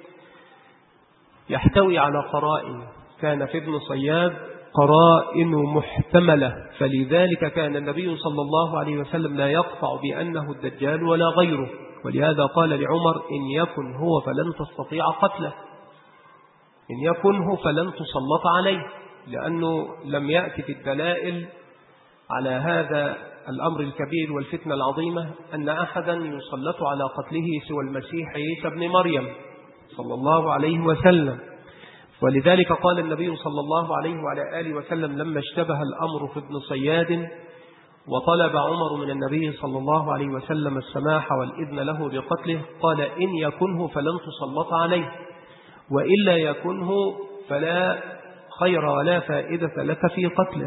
يحتوي على قرائن، كان في ابن صياد قرائن محتملة، فلذلك كان النبي صلى الله عليه وسلم لا يقطع بأنه الدجال ولا غيره. ولهذا قال لعمر: إن يكن هو فلن تستطيع قتله، إن يكن هو فلن تسلط عليه، لأنه لم يأتي في الدلائل على هذا الأمر الكبير والفتنة العظيمة أن أحدا يسلط على قتله سوى المسيح عيسى ابن مريم صلى الله عليه وسلم. ولذلك قال النبي صلى الله عليه وعلى آله وسلم لما اشتبه الأمر في ابن صياد: وطلب عمر من النبي صلى الله عليه وسلم السماح والإذن له بقتله، قال: إن يكنه فلن تسلط عليه، وإلا يكنه فلا خير ولا فائدة لك في قتله.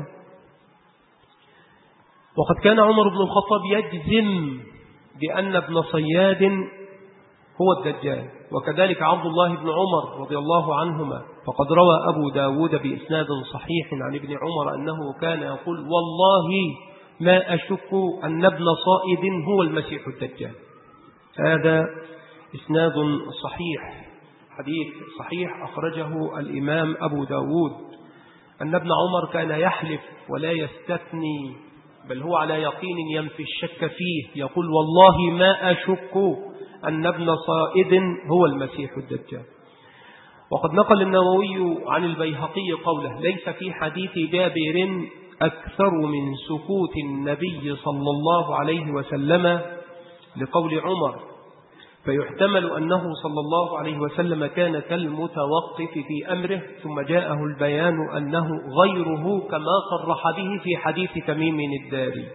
وقد كان عمر بن الخطاب يجزم بأن ابن صياد هو الدجال، وكذلك عبد الله بن عمر رضي الله عنهما، فقد روى أبو داود بإسناد صحيح عن ابن عمر أنه كان يقول: والله ما أشك أن ابن صائد هو المسيح الدجال. هذا إسناد صحيح، حديث صحيح أخرجه الإمام أبو داود، أن ابن عمر كان يحلف ولا يستثني، بل هو على يقين ينفي الشك فيه، يقول: والله ما أشك أن ابن صائد هو المسيح الدجال. وقد نقل النووي عن البيهقي قوله: ليس في حديث جابر أكثر من سكوت النبي صلى الله عليه وسلم لقول عمر، فيحتمل أنه صلى الله عليه وسلم كان كالمتوقف في أمره، ثم جاءه البيان أنه غيره، كما صرح به في حديث تميم الداري.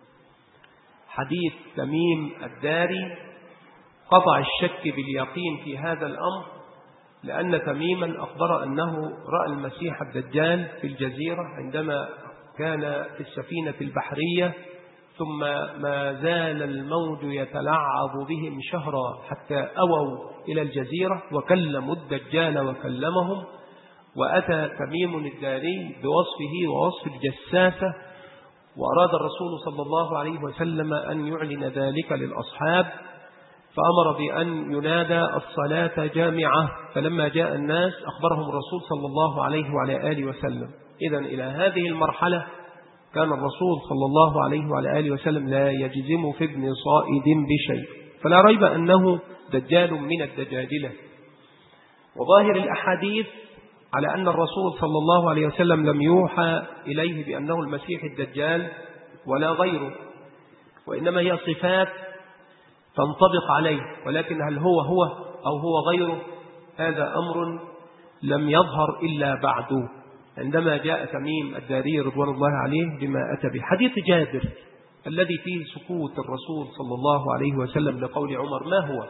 حديث تميم الداري قطع الشك باليقين في هذا الأمر، لأن تميما أخبر أنه رأى المسيح الدجال في الجزيرة عندما كان في السفينة البحرية، ثم ما زال الموج يتلعب بهم شهرا حتى أووا إلى الجزيرة وكلموا الدجال وكلمهم. وأتى تميم الداري بوصفه ووصف الجساسة، وأراد الرسول صلى الله عليه وسلم أن يعلن ذلك للأصحاب، فأمر بأن ينادى الصلاة جامعة، فلما جاء الناس أخبرهم الرسول صلى الله عليه وعلى آله وسلم. إذن إلى هذه المرحلة كان الرسول صلى الله عليه وعلى آله وسلم لا يجزم في ابن صائد بشيء، فلا ريب أنه دجال من الدجاجلة. وظاهر الأحاديث على أن الرسول صلى الله عليه وسلم لم يوحى إليه بأنه المسيح الدجال ولا غيره، وإنما هي صفات تنطبق عليه، ولكن هل هو أو هو غيره، هذا أمر لم يظهر إلا بعد عندما جاء تميم الداري رضوان الله عليه بما أتى به. حديث جابر الذي فيه سكوت الرسول صلى الله عليه وسلم لقول عمر، ما هو؟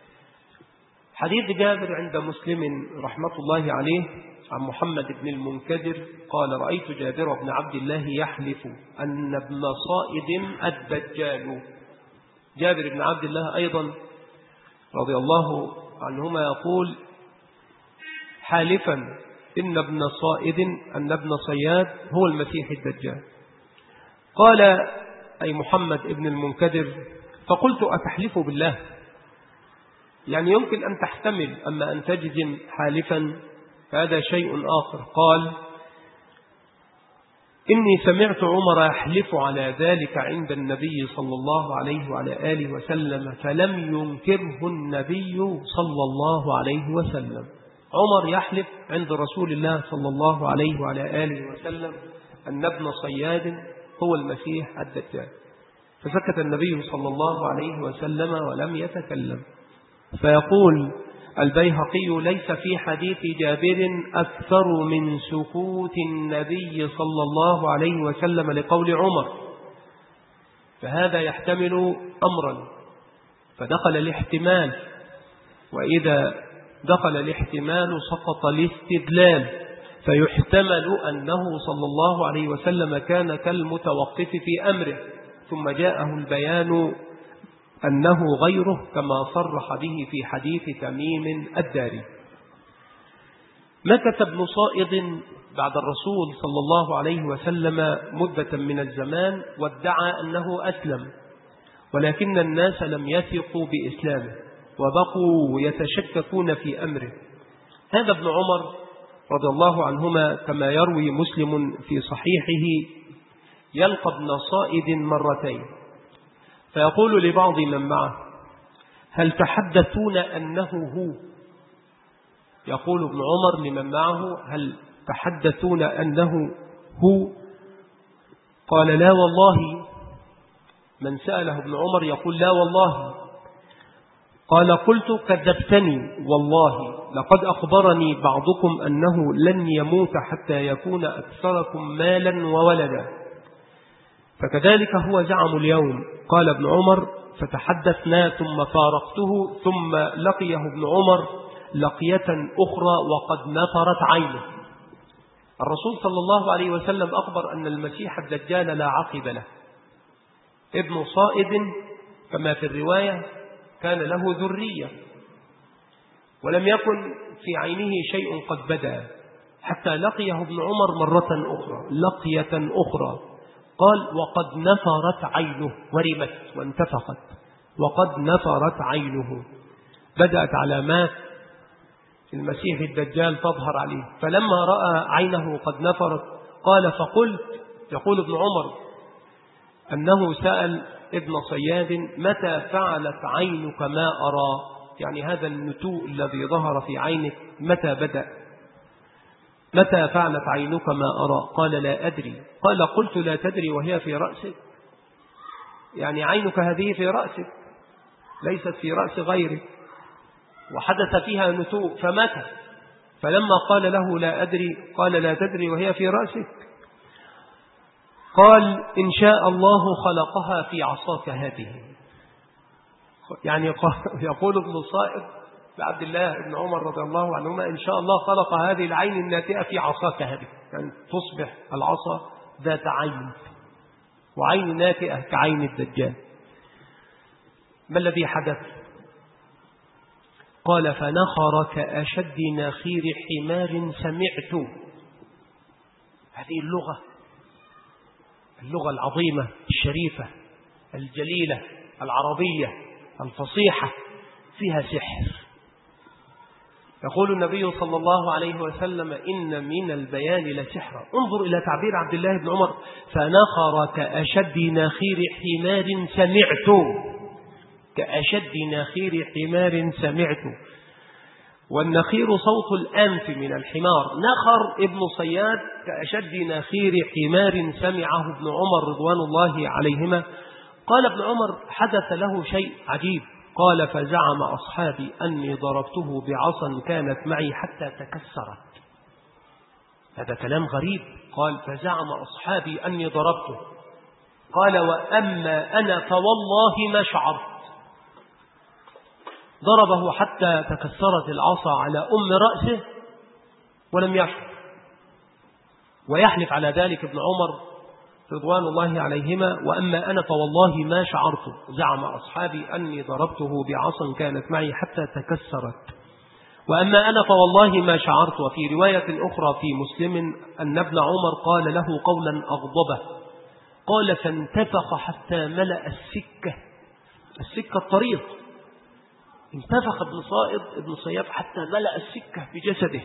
حديث جابر عند مسلم رحمة الله عليه عن محمد بن المنكدر قال: رأيت جابر بن عبد الله يحلف أن ابن صائد الدجال. جابر بن عبد الله أيضا رضي الله عنهما يقول حالفا إن ابن صائد أن ابن صياد هو المسيح الدجال. قال أي محمد بن المنكدر: فقلت: أتحلف بالله؟ يعني يمكن أن تحتمل، أما أن تجزم حالفا فهذا شيء آخر. قال: إني سمعت عمر يحلف على ذلك عند النبي صلى الله عليه وعلى آله وسلم، فلم ينكره النبي صلى الله عليه وسلم. عمر يحلف عند رسول الله صلى الله عليه وعلى آله وسلم أن ابن صياد هو المسيح الدجال، فسكت النبي صلى الله عليه وسلم ولم يتكلم. فيقول البيهقي: ليس في حديث جابر أكثر من سكوت النبي صلى الله عليه وسلم لقول عمر، فهذا يحتمل أمرا، فدخل الاحتمال، وإذا دخل الاحتمال سقط الاستدلال، فيحتمل أنه صلى الله عليه وسلم كان كالمتوقف في أمره، ثم جاءه البيان أنه غيره، كما صرح به في حديث تميم الداري. مكث ابن صائد بعد الرسول صلى الله عليه وسلم مدة من الزمان، وادعى أنه أسلم، ولكن الناس لم يثقوا بإسلامه وبقوا يتشككون في أمره. هذا ابن عمر رضي الله عنهما كما يروي مسلم في صحيحه يلقى ابن صائد مرتين، فيقول لبعض من معه: هل تحدثون أنه هو؟ يقول ابن عمر لمن معه: هل تحدثون أنه هو؟ قال: لا والله. من سأله ابن عمر يقول: لا والله. قال: قلت: كذبتني والله، لقد أخبرني بعضكم أنه لن يموت حتى يكون أكثركم مالا وولدا. فكذلك هو زعم اليوم. قال ابن عمر: فتحدثنا ثم فارقته، ثم لقيه ابن عمر لقية أخرى وقد نفرت عينه. الرسول صلى الله عليه وسلم أخبر أن المسيح الدجال لا عقب له، ابن صائد كما في الرواية كان له ذرية، ولم يكن في عينه شيء قد بدا، حتى لقيه ابن عمر مرة أخرى لقية أخرى. قال: وقد نفرت عينه، ورمت وانتفخت، وقد نفرت عينه. بدأت علامات المسيح الدجال تظهر عليه. فلما رأى عينه قد نفرت قال: فقلت، يقول ابن عمر أنه سأل ابن صياد: متى فعلت عينك ما أرى؟ يعني هذا النتوء الذي ظهر في عينك متى بدأ؟ متى فعلت عينك ما أرى؟ قال: لا أدري. قال: قلت: لا تدري وهي في رأسك؟ يعني عينك هذه في رأسك ليست في رأس غيرك، وحدث فيها نتوء، فمتى؟ فلما قال له: لا أدري، قال: لا تدري وهي في رأسك؟ قال: إن شاء الله خلقها في عصاك هذه. يعني يقول ابن صائد لعبد الله بن عمر رضي الله عنهما: إن شاء الله خلق هذه العين الناتئة في عصاك هذه، يعني تصبح العصا ذات عين، وعين ناتئة كعين الدجال. ما الذي حدث؟ قال: فنخر كأشد نخير حمار سمعت. هذه اللغة العظيمة الشريفة الجليلة العربية الفصيحة فيها سحر. يقول النبي صلى الله عليه وسلم: إن من البيان لسحرا. انظر إلى تعبير عبد الله بن عمر: فنخر كأشد نخير حمار سمعت، كأشد نخير حمار سمعت. والنخير صوت الأنف من الحمار. نخر ابن صياد كأشد نخير حمار سمعه ابن عمر رضوان الله عليهما. قال ابن عمر: حدث له شيء عجيب. قال: فزعم أصحابي أني ضربته بعصا كانت معي حتى تكسرت. هذا كلام غريب. قال: فزعم أصحابي أني ضربته. قال: وأما أنا فوالله ما شعرت. ضربه حتى تكسرت العصا على رأسه ولم يشعر. ويحلف على ذلك ابن عمر رضوان الله عليهما: وأما أنا فوالله ما شعرت. زعم أصحابي أني ضربته بعصا كانت معي حتى تكسرت. وأما أنا فوالله ما شعرت. وفي رواية أخرى في مسلم أن ابن عمر قال له قولا أغضبه. قال: فانتفخ حتى ملأ السكة الطريق. انتفخ ابن صياد حتى ملأ السكة بجسده.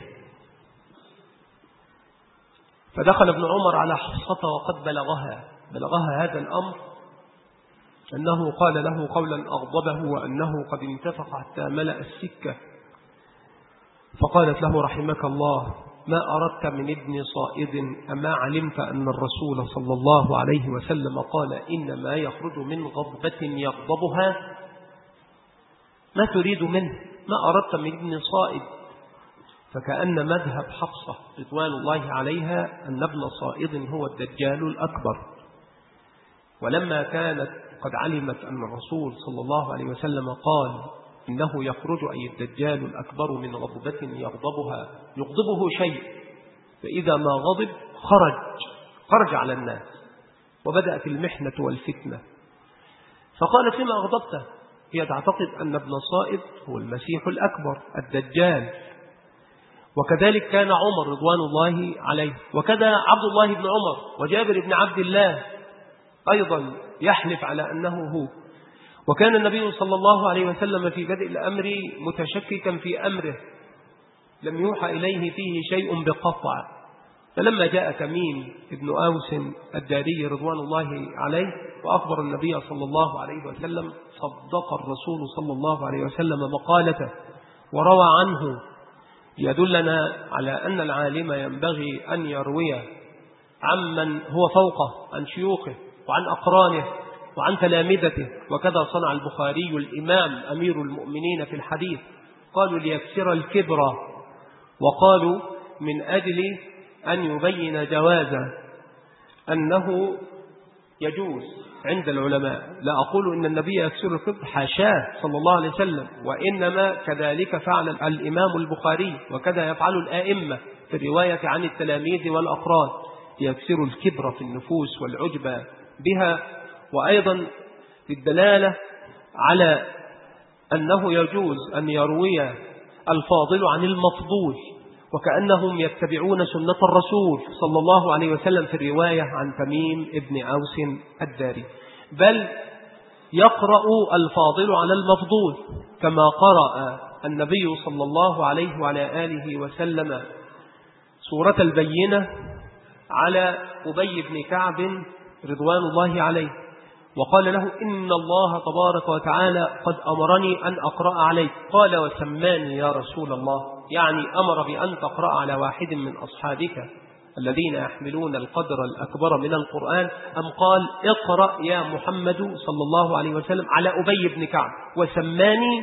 فدخل ابن عمر على حفصة وقد بلغها هذا الأمر، أنه قال له قولا أغضبه وأنه قد انتفخ حتى ملأ السكة. فقالت له: رحمك الله، ما أردت من ابن صائد؟ أما علمت أن الرسول صلى الله عليه وسلم قال: إنما يخرج من غضبة يغضبها؟ ما تريد منه؟ ما أردت من ابن صائد؟ فكأن مذهب حفصة رضوان الله عليها أن ابن صائد هو الدجال الأكبر. ولما كانت قد علمت أن الرسول صلى الله عليه وسلم قال: إنه يخرج أي الدجال الأكبر من غضبة يغضبه شيء، فإذا ما غضب خرج على الناس، وبدأت المحنة والفتنة. فقالت: لما أغضبته؟ هي تعتقد أن ابن صائد هو المسيح الأكبر الدجال. وكذلك كان عمر رضوان الله عليه، وكذا عبد الله بن عمر وجابر بن عبد الله أيضا يحلف على أنه هو. وكان النبي صلى الله عليه وسلم في بدء الأمر متشككا في أمره، لم يوحى إليه فيه شيء بقطع. فلما جاء تميم ابن أوس الداري رضوان الله عليه وأخبر النبي صلى الله عليه وسلم، صدق الرسول صلى الله عليه وسلم مقالته وروى عنه، يدلنا على أن العالم ينبغي أن يروي عمن هو فوقه، عن شيوخه وعن أقرانه وعن تلامذته. وكذا صنع البخاري الإمام أمير المؤمنين في الحديث. قالوا: ليكسر الكبر، وقالوا من أجل أن يبين جواز أنه يجوز عند العلماء. لا أقول إن النبي يكسر القبر، حاشاه صلى الله عليه وسلم، وإنما كذلك فعل الإمام البخاري، وكذا يفعل الآئمة في الرواية عن التلاميذ والأقران، يكسر الكبر في النفوس والعجب بها. وأيضا في الدلالة على أنه يجوز أن يروي الفاضل عن المفضول، وكأنهم يتبعون سنة الرسول صلى الله عليه وسلم في الرواية عن تميم ابن أوس الداري، بل يقرأ الفاضل على المفضول كما قرأ النبي صلى الله عليه وعلى آله وسلم سورة البينة على أبي بن كعب رضوان الله عليه، وقال له إن الله تبارك وتعالى قد أمرني أن أقرأ عليك. قال وسماني يا رسول الله، يعني أمر بأن تقرأ على واحد من أصحابك الذين يحملون القدر الأكبر من القرآن، أم قال اقرأ يا محمد صلى الله عليه وسلم على أبي بن كعب وسماني؟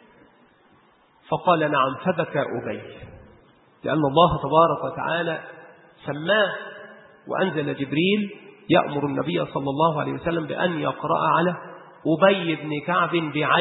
فقال نعم، فبكى أبي، لأن الله تبارك وتعالى سماه، وأنزل جبريل يأمر النبي صلى الله عليه وسلم بأن يقرأ على أبي بن كعب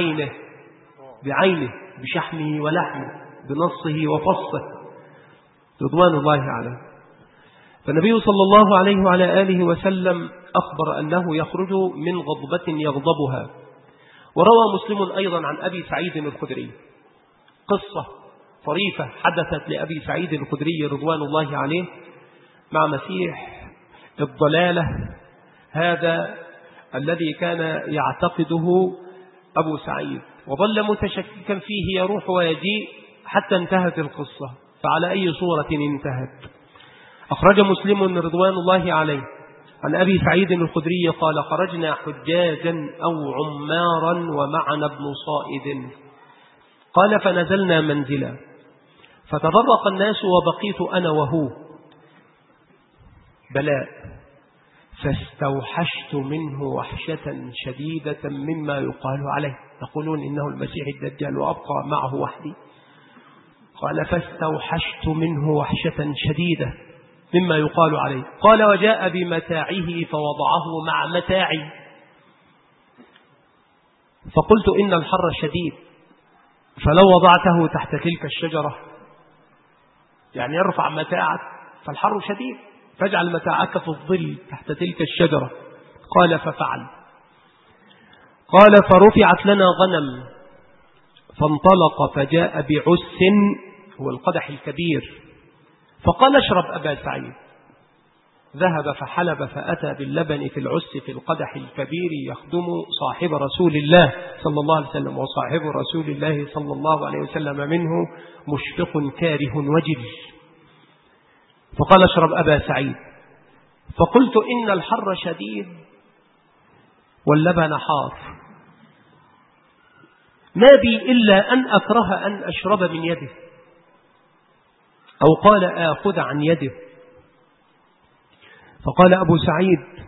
بعينه بشحمه ولحمه بنصه وفصه رضوان الله عليه. فالنبي صلى الله عليه وعلى آله وسلم أخبر أنه يخرج من غضبة يغضبها. وروى مسلم أيضا عن أبي سعيد الخدري قصة طريفة حدثت لأبي سعيد الخدري رضوان الله عليه مع مسيح الضلالة، هذا الذي كان يعتقده أبو سعيد، وظل متشككا فيه يروح ويجيء حتى انتهت القصة. فعلى أي صورة انتهت؟ أخرج مسلم رضوان الله عليه عن أبي سعيد الخدري قال خرجنا حجاجا أو عمارا ومعنا ابن صائد، قال فنزلنا منزلا فتفرق الناس وبقيت أنا وهو بلاء، فاستوحشت منه وحشة شديدة مما يقال عليه، يقولون إنه المسيح الدجال وأبقى معه وحدي. قال فاستوحشت منه وحشة شديدة مما يقال عليه. قال وجاء بمتاعه فوضعه مع متاعي، فقلت إن الحر شديد، فلو وضعته تحت تلك الشجرة، يعني يرفع متاعك فالحر شديد، فاجعل متاعك في الظل تحت تلك الشجرة. قال ففعل. قال فرفعت لنا غنم فانطلق فجاء بعس، هو القدح الكبير، فقال اشرب أبا سعيد. ذهب فحلب فأتى باللبن في العس في القدح الكبير يخدم صاحب رسول الله صلى الله عليه وسلم، وصاحب رسول الله صلى الله عليه وسلم منه مشفق كاره وجل. فقال اشرب أبا سعيد. فقلت إن الحر شديد واللبن حار، ما بي إلا أن أكره أن أشرب من يده، أو قال آخذ عن يده. فقال أبو سعيد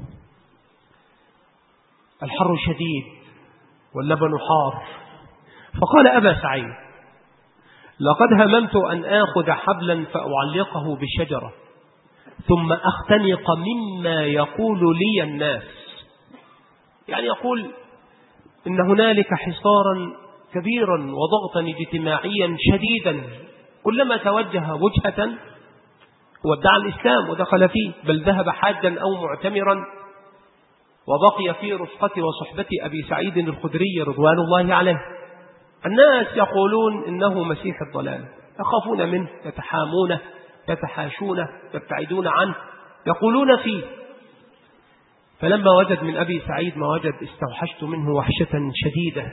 الحر شديد واللبن حار. فقال أبا سعيد لقد هممت أن آخذ حبلا فأعلقه بشجرة ثم أختنق مما يقول لي الناس، يعني يقول إن هنالك حصارا كبيرا وضغطا اجتماعيا شديدا، كلما توجه وجهة وادعى الإسلام ودخل فيه، بل ذهب حاجا أو معتمرا وبقي في رفقة وصحبة أبي سعيد الخدري رضوان الله عليه. الناس يقولون إنه مسيح الضلال، يخافون منه، يتحامونه، يتحاشونه، يبتعدون عنه، يقولون فيه. فلما وجد من أبي سعيد ما وجد استوحشت منه وحشة شديدة،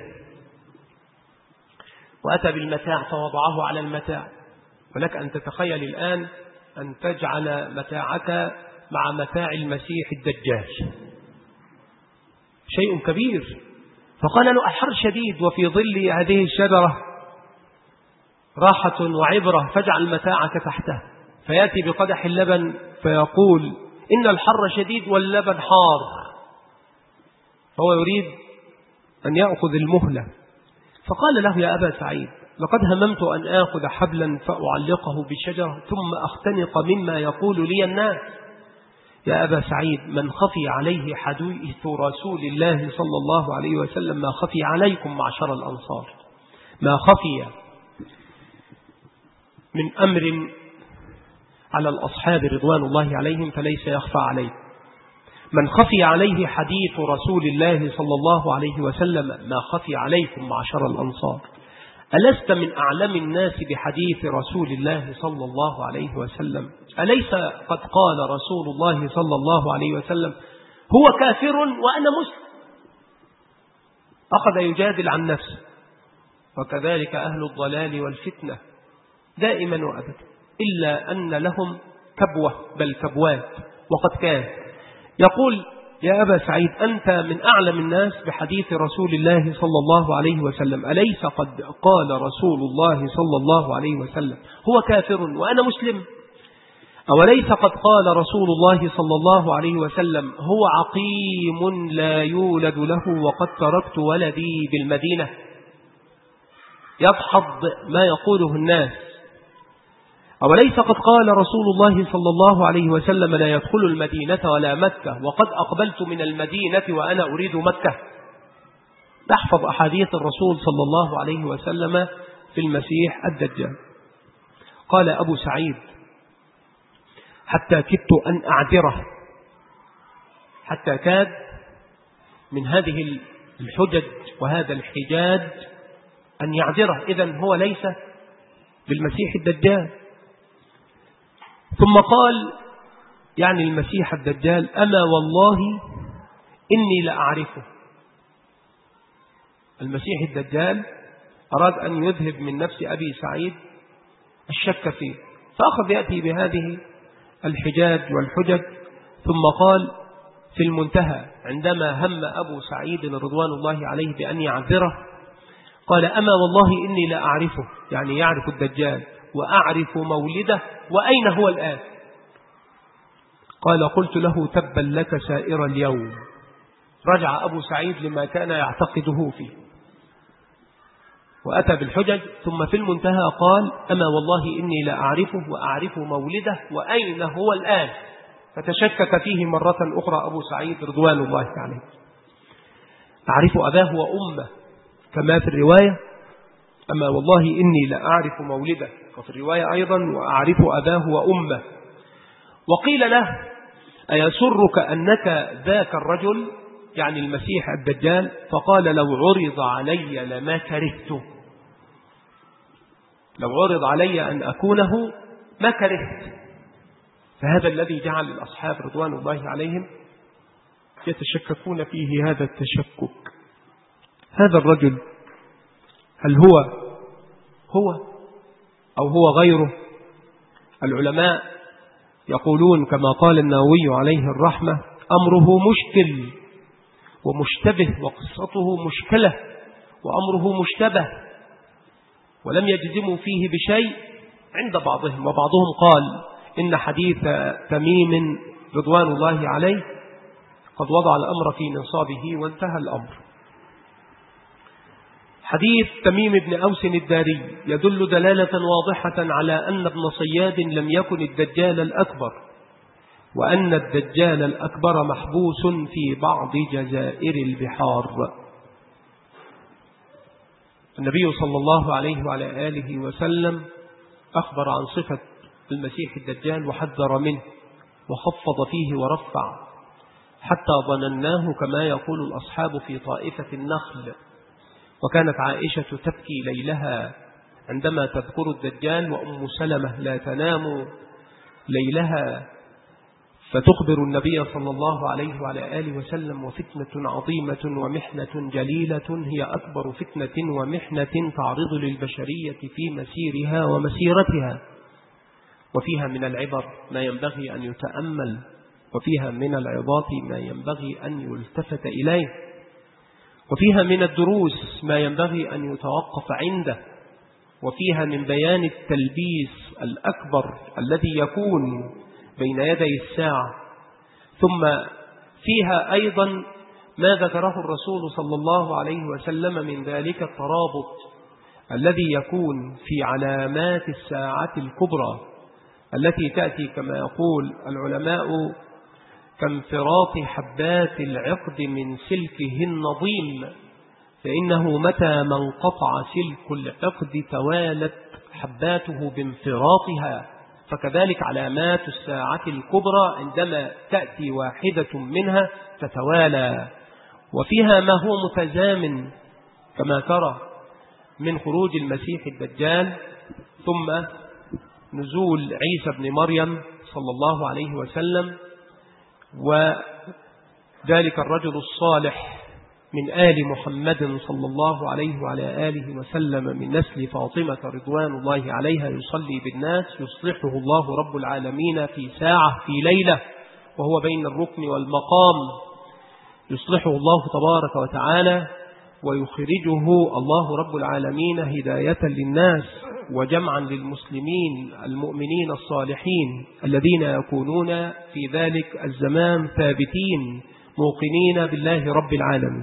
وأتى بالمتاع فوضعه على المتاع. ولك أن تتخيل الآن أن تجعل متاعك مع متاع المسيح الدجال، شيء كبير. فقال له الحر شديد وفي ظل هذه الشجرة راحة وعبرة، فاجعل متاعك تحته. فيأتي بقدح اللبن فيقول إن الحر شديد واللبن حار، فهو يريد أن يأخذ المهلة. فقال له يا أبا سعيد لقد هممت أن آخذ حبلا فأعلقه بالشجرة ثم أختنق مما يقول لي الناس، يا أبا سعيد من خفي عليه حديث رسول الله صلى الله عليه وسلم ما خفي عليكم معشر الأنصار. ما خفي من أمر على الأصحاب رضوان الله عليهم فليس يخفى عليه. من خفي عليه حديث رسول الله صلى الله عليه وسلم ما خفي عليكم معشر الأنصار. ألست من أعلم الناس بحديث رسول الله صلى الله عليه وسلم؟ أليس قد قال رسول الله صلى الله عليه وسلم هو كافر وأنا مسلم؟ أخذ يجادل عن نفسه. وكذلك أهل الضلال والفتنة دائما وأبدا، إلا أن لهم كبوة بل كبوات. وقد كان يقول يا أبا سعيد أنت من أعلم الناس بحديث رسول الله صلى الله عليه وسلم، أليس قد قال رسول الله صلى الله عليه وسلم هو كافر وأنا مسلم؟ أوليس قد قال رسول الله صلى الله عليه وسلم هو عقيم لا يولد له وقد تركت ولدي بالمدينة؟ يدحض ما يقوله الناس. أوليس قد قال رسول الله صلى الله عليه وسلم لا يدخل المدينة ولا مكة وقد أقبلت من المدينة وأنا أريد مكة؟ تحفظ أحاديث الرسول صلى الله عليه وسلم في المسيح الدجال. قال أبو سعيد حتى كدت أن أعذره، حتى كاد من هذه الحجج وهذا الحجاج أن يعذره، إذن هو ليس بالمسيح الدجال. ثم قال يعني المسيح الدجال أما والله إني لأعرفه. المسيح الدجال أراد أن يذهب من نفس أبي سعيد الشك فيه، فأخذ يأتي بهذه الحجاج والحجج. ثم قال في المنتهى عندما هم أبو سعيد رضوان الله عليه بأن يعذره قال أما والله إني لأعرفه، يعني يعرف الدجال وأعرف مولده وأين هو الآن. قال قلت له تبا لك سائر اليوم. رجع أبو سعيد لما كان يعتقده فيه وأتى بالحجج. ثم في المنتهى قال أما والله إني لأعرفه وأعرف مولده وأين هو الآن، فتشكك فيه مرة أخرى أبو سعيد رضوان الله عليه. أعرف أباه وأمه كما في الرواية أما والله إني لأعرف مولده، وفي الرواية أيضا وأعرف أباه وأمه. وقيل له أيسرك أنك ذاك الرجل يعني المسيح الدجال؟ فقال لو عرض علي لما كرهته، لو عرض علي أن أكونه ما كرهت. فهذا الذي جعل الأصحاب رضوان الله عليهم يتشككون فيه هذا التشكك. هذا الرجل هل هو أو هو غيره؟ العلماء يقولون كما قال النووي عليه الرحمة أمره مشكل ومشتبه وقصته مشكلة وأمره مشتبه، ولم يجزموا فيه بشيء عند بعضهم. وبعضهم قال إن حديث تميم رضوان الله عليه قد وضع الأمر في نصابه وانتهى الأمر. حديث تميم بن أوس الداري يدل دلالة واضحة على أن ابن صياد لم يكن الدجال الأكبر، وأن الدجال الأكبر محبوس في بعض جزائر البحار. النبي صلى الله عليه وعلى آله وسلم أخبر عن صفة المسيح الدجال وحذر منه وخفض فيه ورفع حتى ظنناه كما يقول الأصحاب في طائفة النخل. وكانت عائشة تبكي ليلها عندما تذكر الدجال، وأم سلمة لا تنام ليلها فتخبر النبي صلى الله عليه وعلى آله وسلم وفتنة عظيمة ومحنة جليلة هي أكبر فتنة ومحنة تعرض للبشرية في مسيرها ومسيرتها، وفيها من العبر ما ينبغي أن يتأمل، وفيها من العظات ما ينبغي أن يلتفت إليه، وفيها من الدروس ما ينبغي أن يتوقف عنده، وفيها من بيان التلبيس الأكبر الذي يكون بين يدي الساعة. ثم فيها أيضا ما ذكره الرسول صلى الله عليه وسلم من ذلك الترابط الذي يكون في علامات الساعة الكبرى التي تأتي كما يقول العلماء كانفراط حبات العقد من سلكه النظيم، فإنه متى ما انقطع سلك العقد توالت حباته بانفراطها، فكذلك علامات الساعة الكبرى عندما تأتي واحدة منها تتوالى، وفيها ما هو متزامن كما ترى من خروج المسيح الدجال، ثم نزول عيسى بن مريم صلى الله عليه وسلم، وذلك الرجل الصالح من آل محمد صلى الله عليه وعلى آله وسلم من نسل فاطمة رضوان الله عليها يصلي بالناس، يصلحه الله رب العالمين في ساعة في ليلة وهو بين الركن والمقام، يصلحه الله تبارك وتعالى ويخرجه الله رب العالمين هداية للناس وجمعا للمسلمين المؤمنين الصالحين الذين يكونون في ذلك الزمان ثابتين موقنين بالله رب العالمين.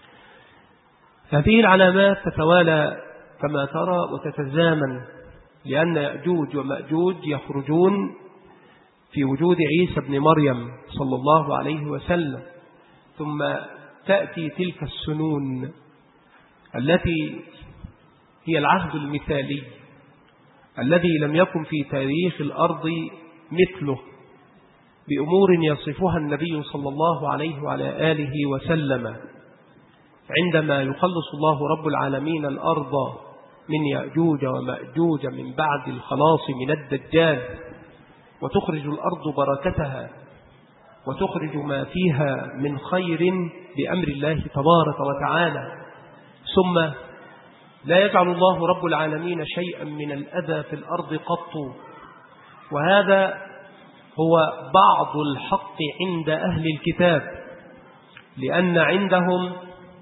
هذه العلامات تتوالى كما ترى وتتزامن، لأن يأجوج ومأجوج يخرجون في وجود عيسى بن مريم صلى الله عليه وسلم، ثم تأتي تلك السنون التي هي العهد المثالي الذي لم يكن في تاريخ الأرض مثله، بأمور يصفها النبي صلى الله عليه وعلى آله وسلم عندما يخلص الله رب العالمين الأرض من يأجوج ومأجوج من بعد الخلاص من الدجال، وتخرج الأرض بركتها وتخرج ما فيها من خير بأمر الله تبارك وتعالى، ثم لا يجعل الله رب العالمين شيئا من الأذى في الأرض قط. وهذا هو بعض الحق عند أهل الكتاب، لأن عندهم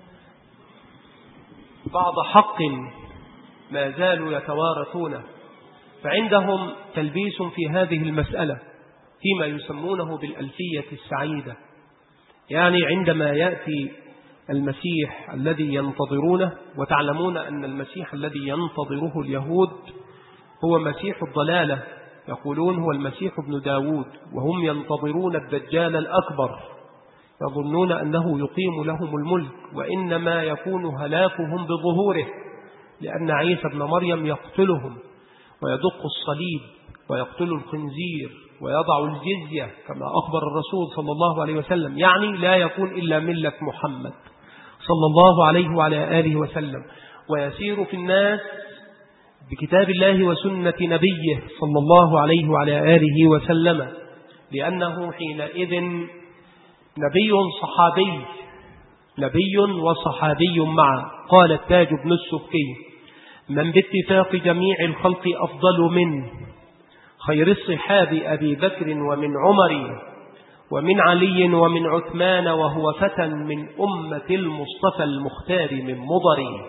بعض حق ما زالوا يتوارثونه، فعندهم تلبيس في هذه المسألة فيما يسمونه بالألفية السعيدة، يعني عندما يأتي المسيح الذي ينتظرونه، وتعلمون أن المسيح الذي ينتظره اليهود هو مسيح الضلالة، يقولون هو المسيح ابن داود، وهم ينتظرون الدجال الأكبر يظنون أنه يقيم لهم الملك، وإنما يكون هلاكهم بظهوره، لأن عيسى ابن مريم يقتلهم ويدق الصليب ويقتل الخنزير ويضع الجزية كما أخبر الرسول صلى الله عليه وسلم، يعني لا يكون إلا ملة محمد صلى الله عليه وعلى آله وسلم، ويسير في الناس بكتاب الله وسنة نبيه صلى الله عليه وعلى آله وسلم، لأنه حينئذ نبي صحابي، نبي وصحابي معا. قال التاج بن السبكي: من باتفاق جميع الخلق أفضل من خير الصحاب أبي بكر ومن عمر ومن علي ومن عثمان، وهو فتى من أمة المصطفى المختار من مضر.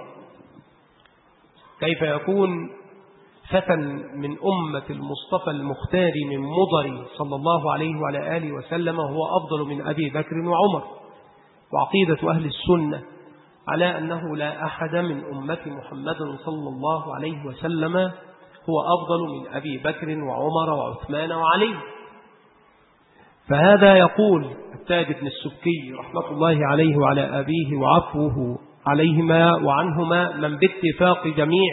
كيف يكون فتى من أمة المصطفى المختار من مضر صلى الله عليه وعلى آله وسلم وهو أفضل من أبي بكر وعمر؟ وعقيدة أهل السنة على أنه لا أحد من أمة محمد صلى الله عليه وسلم هو أفضل من أبي بكر وعمر وعثمان وعلي. فهذا يقول التاج بن السبكي رحمة الله عليه وعلى أبيه وعفوه عليهما وعنهما: من باتفاق جميع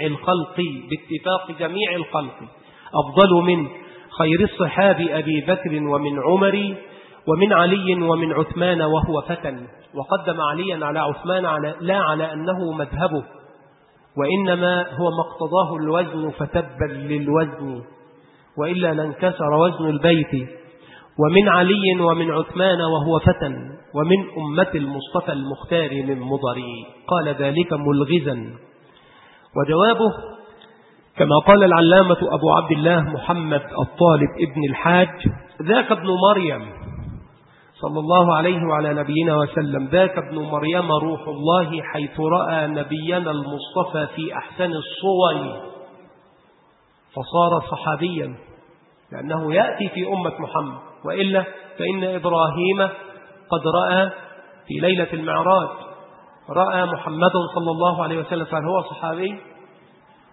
الخلق أفضل من خير الصحاب أبي بكر ومن عمر ومن علي ومن عثمان وهو فتى. وقدم عليا على عثمان لا على أنه مذهبه، وإنما هو ما اقتضاه الوزن فتبا للوزن، وإلا لانكسر وزن البيت. ومن علي ومن عثمان وهو فتى ومن أمة المصطفى المختار من مضر. قال ذلك ملغزا. وجوابه كما قال العلامة أبو عبد الله محمد الطالب ابن الحاج: ذاك ابن مريم صلى الله عليه وعلى نبينا وسلم، ذاك ابن مريم روح الله، حيث رأى نبينا المصطفى في أحسن الصور فصار صحابيا، لأنه يأتي في أمة محمد، وإلا فإن إبراهيم قد رأى في ليلة المعراج رأى محمد صلى الله عليه وسلم، فهو صحابي.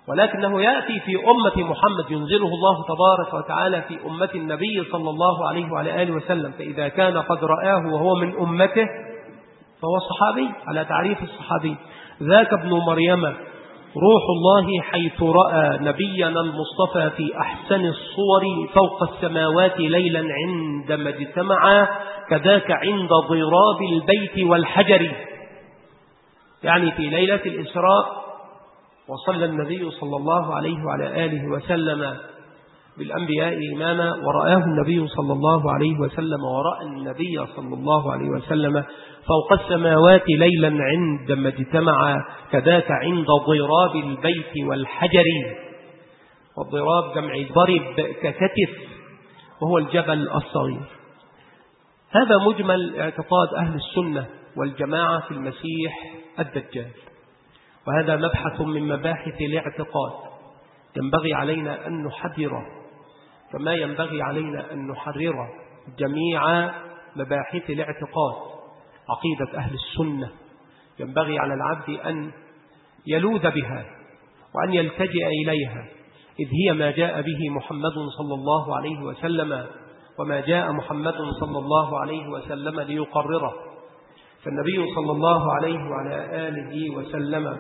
ولكنه يأتي في أمة محمد ينزله الله تبارك وتعالى في أمة النبي صلى الله عليه وعلى آله وسلم، فإذا كان قد رآه وهو من أمته فهو صحابي على تعريف الصحابي. ذاك ابن مريم روح الله حيث رأى نبينا المصطفى في أحسن الصور فوق السماوات ليلا عندما اجتمعا كذاك عند ضراب البيت والحجر. يعني في ليلة الإسراء وصلى النبي صلى الله عليه وعلى آله وسلم بالأنبياء إماما، ورآه النبي صلى الله عليه وسلم ورأى النبي صلى الله عليه وسلم فوق السماوات ليلا عندما اجتمعا كذاك عند ضراب البيت والحجر. والضراب جمع ضرب ككتف، وهو الجبل الصغير. هذا مجمل اعتقاد أهل السنة والجماعة في المسيح الدجال، وهذا مبحث من مباحث الاعتقاد ينبغي علينا أن نحرره، كما ينبغي علينا أن نحرر جميع مباحث الاعتقاد. عقيدة أهل السنة ينبغي على العبد أن يلوذ بها وأن يلتجئ إليها، إذ هي ما جاء به محمد صلى الله عليه وسلم، وما جاء محمد صلى الله عليه وسلم ليقرره. فالنبي صلى الله عليه وعلى آله وسلم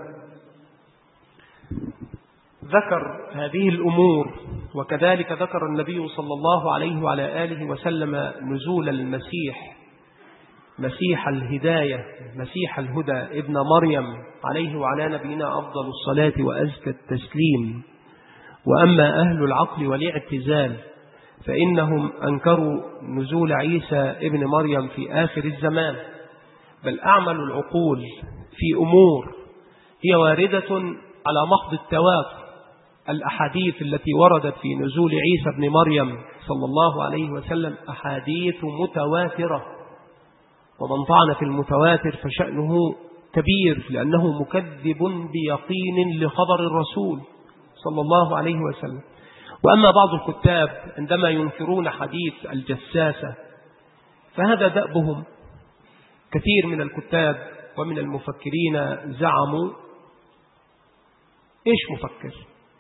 ذكر هذه الأمور، وكذلك ذكر النبي صلى الله عليه وعلى آله وسلم نزول المسيح، مسيح الهداية، مسيح الهدى، ابن مريم عليه وعلى نبينا أفضل الصلاة وأزكى التسليم. وأما أهل العقل والاعتزال فإنهم أنكروا نزول عيسى ابن مريم في آخر الزمان، بل أعملوا العقول في أمور هي واردة على محض التواتر. الأحاديث التي وردت في نزول عيسى ابن مريم صلى الله عليه وسلم أحاديث متواترة، ومن طعن في المتواتر فشأنه كبير، لأنه مكذب بيقين لخبر الرسول صلى الله عليه وسلم. وأما بعض الكتاب عندما ينكرون حديث الجساسة فهذا دأبهم. كثير من الكتاب ومن المفكرين زعموا إيش مفكر؟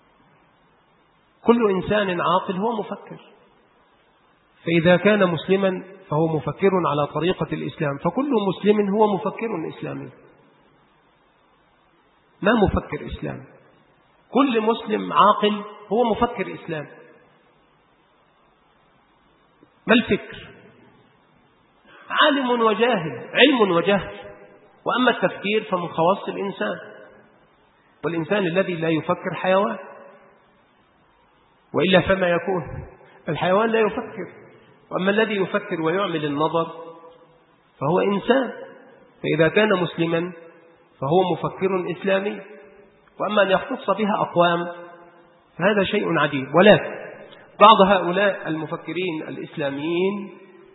كل إنسان عاقل هو مفكر، فإذا كان مسلما فهو مفكر على طريقة الإسلام، فكل مسلم هو مفكر إسلامي، ما مفكر إسلامي. كل مسلم عاقل هو مفكر إسلامي. ما الفكر؟ عالم وجاهل، علم وجهل. وأما التفكير فمن خواص الإنسان، والإنسان الذي لا يفكر حيوان، وإلا فما يكون؟ الحيوان لا يفكر، وأما الذي يفكر ويعمل النظر فهو إنسان. فإذا كان مسلما فهو مفكر إسلامي. وأما أن يختص بها أقوام فهذا شيء عجيب. ولكن بعض هؤلاء المفكرين الإسلاميين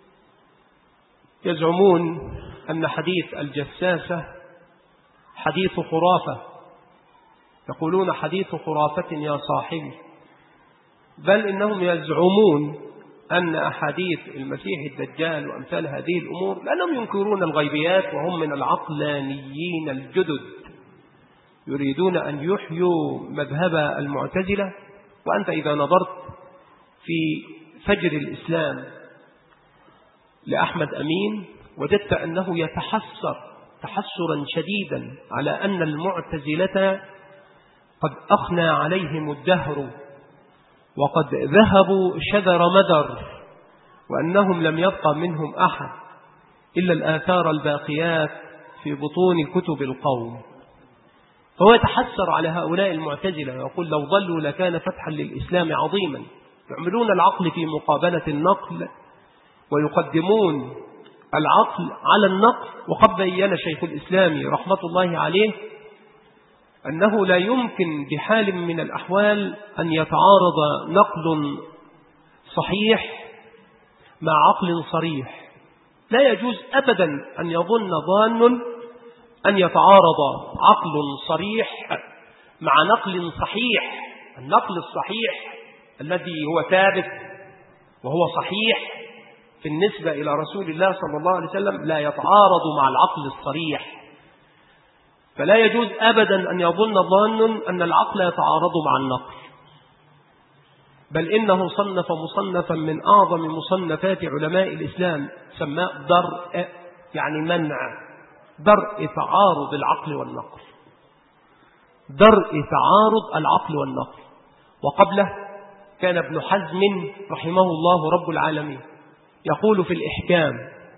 يزعمون أن حديث الجساسة حديث خرافة، يقولون حديث خرافة يا صاحبي، بل إنهم يزعمون أن أحاديث المسيح الدجال وأمثال هذه الأمور لأنهم ينكرون الغيبيات، وهم من العقلانيين الجدد يريدون أن يحيوا مذهب المعتزلة. وأنت إذا نظرت في فجر الإسلام لأحمد أمين وجدت أنه يتحسر تحسرا شديدا على أن المعتزلة قد أخنى عليهم الدهر وقد ذهبوا شذر مدر، وأنهم لم يبقى منهم أحد إلا الآثار الباقيات في بطون كتب القوم. فهو يتحسر على هؤلاء المعتزلة ويقول لو ضلوا لكان فتحا للإسلام عظيما. يعملون العقل في مقابلة النقل ويقدمون العقل على النقل. وقد بين شيخ الإسلام رحمة الله عليه أنه لا يمكن بحال من الأحوال أن يتعارض نقل صحيح مع عقل صريح. لا يجوز أبدا أن يظن ظان أن يتعارض عقل صريح مع نقل صحيح. النقل الصحيح الذي هو ثابت وهو صحيح في النسبة إلى رسول الله صلى الله عليه وسلم لا يتعارض مع العقل الصريح. فلا يجوز أبدا أن يظن ظان أن العقل يتعارض مع النقل، بل إنه صنف مصنفا من أعظم مصنفات علماء الإسلام سماه درء، يعني منع، درء تعارض العقل والنقل، درء تعارض العقل والنقل. وقبله كان ابن حزم رحمه الله رب العالمين يقول في الإحكام: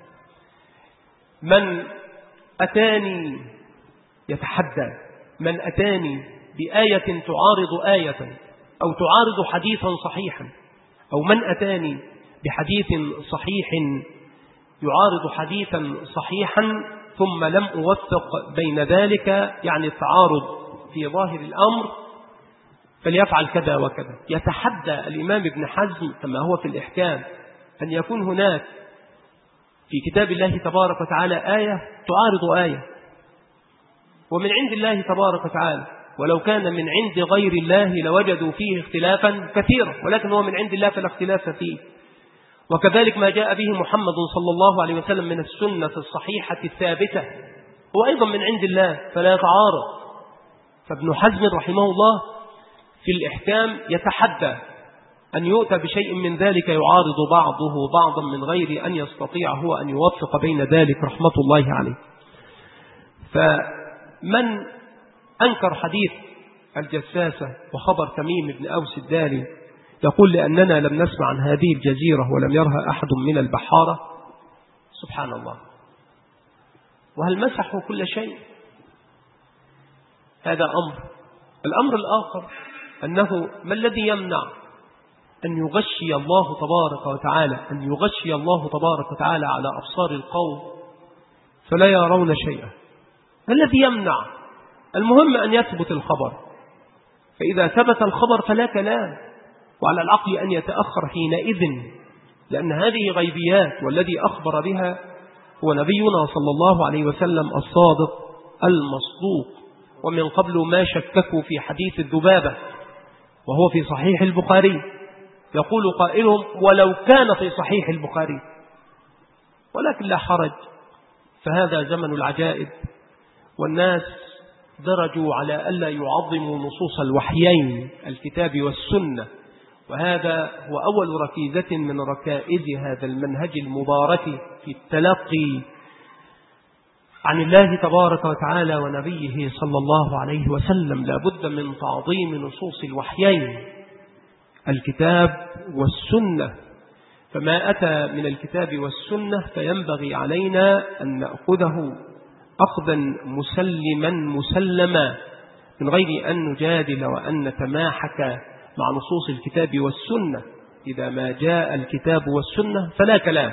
من أتاني يتحدى، من أتاني بآية تعارض آية أو تعارض حديثا صحيحا، أو من أتاني بحديث صحيح يعارض حديثا صحيحا ثم لم أوفق بين ذلك، يعني التعارض في ظاهر الأمر، فليفعل كذا وكذا. يتحدى الإمام ابن حزم كما هو في الإحكام أن يكون هناك في كتاب الله تبارك وتعالى آية تعارض آية ومن عند الله تبارك وتعالى، ولو كان من عند غير الله لوجدوا فيه اختلافا كثيرا، ولكن هو من عند الله فلا اختلاف فيه. وكذلك ما جاء به محمد صلى الله عليه وسلم من السنة الصحيحة الثابتة هو أيضا من عند الله فلا يتعارض. فابن حزم رحمه الله في الإحكام يتحدى أن يؤتى بشيء من ذلك يعارض بعضه بعضا من غير أن يستطيع هو أن يوفق بين ذلك رحمة الله عليه. فمن أنكر حديث الجساسة وخبر تميم بن أوس الداري يقول لأننا لم نسمع عن هذه الجزيرة ولم يرها أحد من البحارة، سبحان الله، وهل مسحوا كل شيء؟ هذا أمر. الأمر الآخر أنه ما الذي يمنع أن يغشي الله تبارك وتعالى، أن يغشي الله تبارك وتعالى على أبصار القوم فلا يرون شيئا؟ ما الذي يمنع؟ المهم أن يثبت الخبر، فإذا ثبت الخبر فلا كلام، وعلى العقل أن يتأخر حينئذ، لأن هذه غيبيات، والذي أخبر بها هو نبينا صلى الله عليه وسلم الصادق المصدوق. ومن قبل ما شككوا في حديث الذبابة وهو في صحيح البخاري، يقول قائلهم ولو كان في صحيح البخاري، ولكن لا حرج، فهذا زمن العجائب، والناس درجوا على ألا يعظموا نصوص الوحيين الكتاب والسنة، وهذا هو أول ركيزة من ركائز هذا المنهج المبارك في التلقي عن الله تبارك وتعالى ونبيه صلى الله عليه وسلم. لا بد من تعظيم نصوص الوحيين الكتاب والسنة، فما أتى من الكتاب والسنة فينبغي علينا أن نأخذه أخذا مسلما مسلما من غير أن نجادل وأن نتماحك مع نصوص الكتاب والسنة. إذا ما جاء الكتاب والسنة فلا كلام.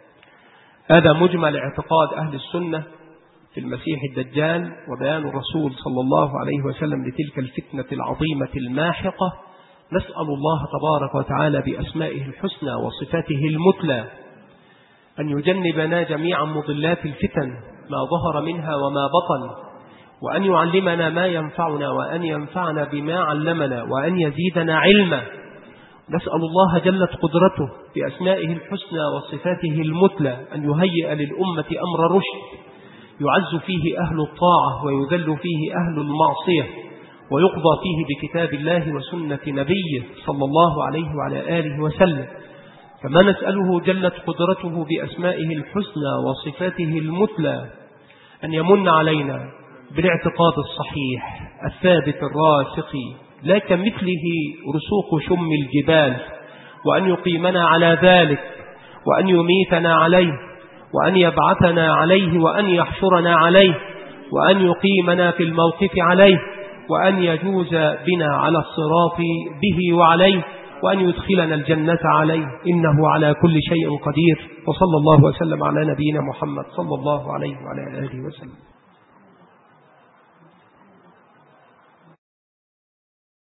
هذا مجمل اعتقاد أهل السنة في المسيح الدجال وبيان الرسول صلى الله عليه وسلم لتلك الفتنة العظيمة الماحقة. نسأل الله تبارك وتعالى بأسمائه الحسنى وصفاته المثلى أن يجنبنا جميعا مضلات الفتن ما ظهر منها وما بطن، وأن يعلمنا ما ينفعنا، وأن ينفعنا بما علمنا، وأن يزيدنا علما. نسأل الله جلت قدرته بأسمائه الحسنى وصفاته المثلى أن يهيئ للأمة أمر رشد يعز فيه أهل الطاعة ويذل فيه أهل المعصية، ويقضى فيه بكتاب الله وسنة نبيه صلى الله عليه وعلى آله وسلم. كما نسأله جلت قدرته بأسمائه الحسنى وصفاته المثلى أن يمن علينا بالاعتقاد الصحيح الثابت الراسخ لا كمثله رسوق شم الجبال، وأن يقيمنا على ذلك، وأن يميتنا عليه، وأن يبعثنا عليه، وأن يحشرنا عليه، وأن يقيمنا في الموقف عليه، وأن يجوز بنا على الصراط به وعليه، وأن يدخلنا الجنة عليه، إنه على كل شيء قدير. وصلى الله وسلم على نبينا محمد صلى الله عليه وعلى آله وسلم.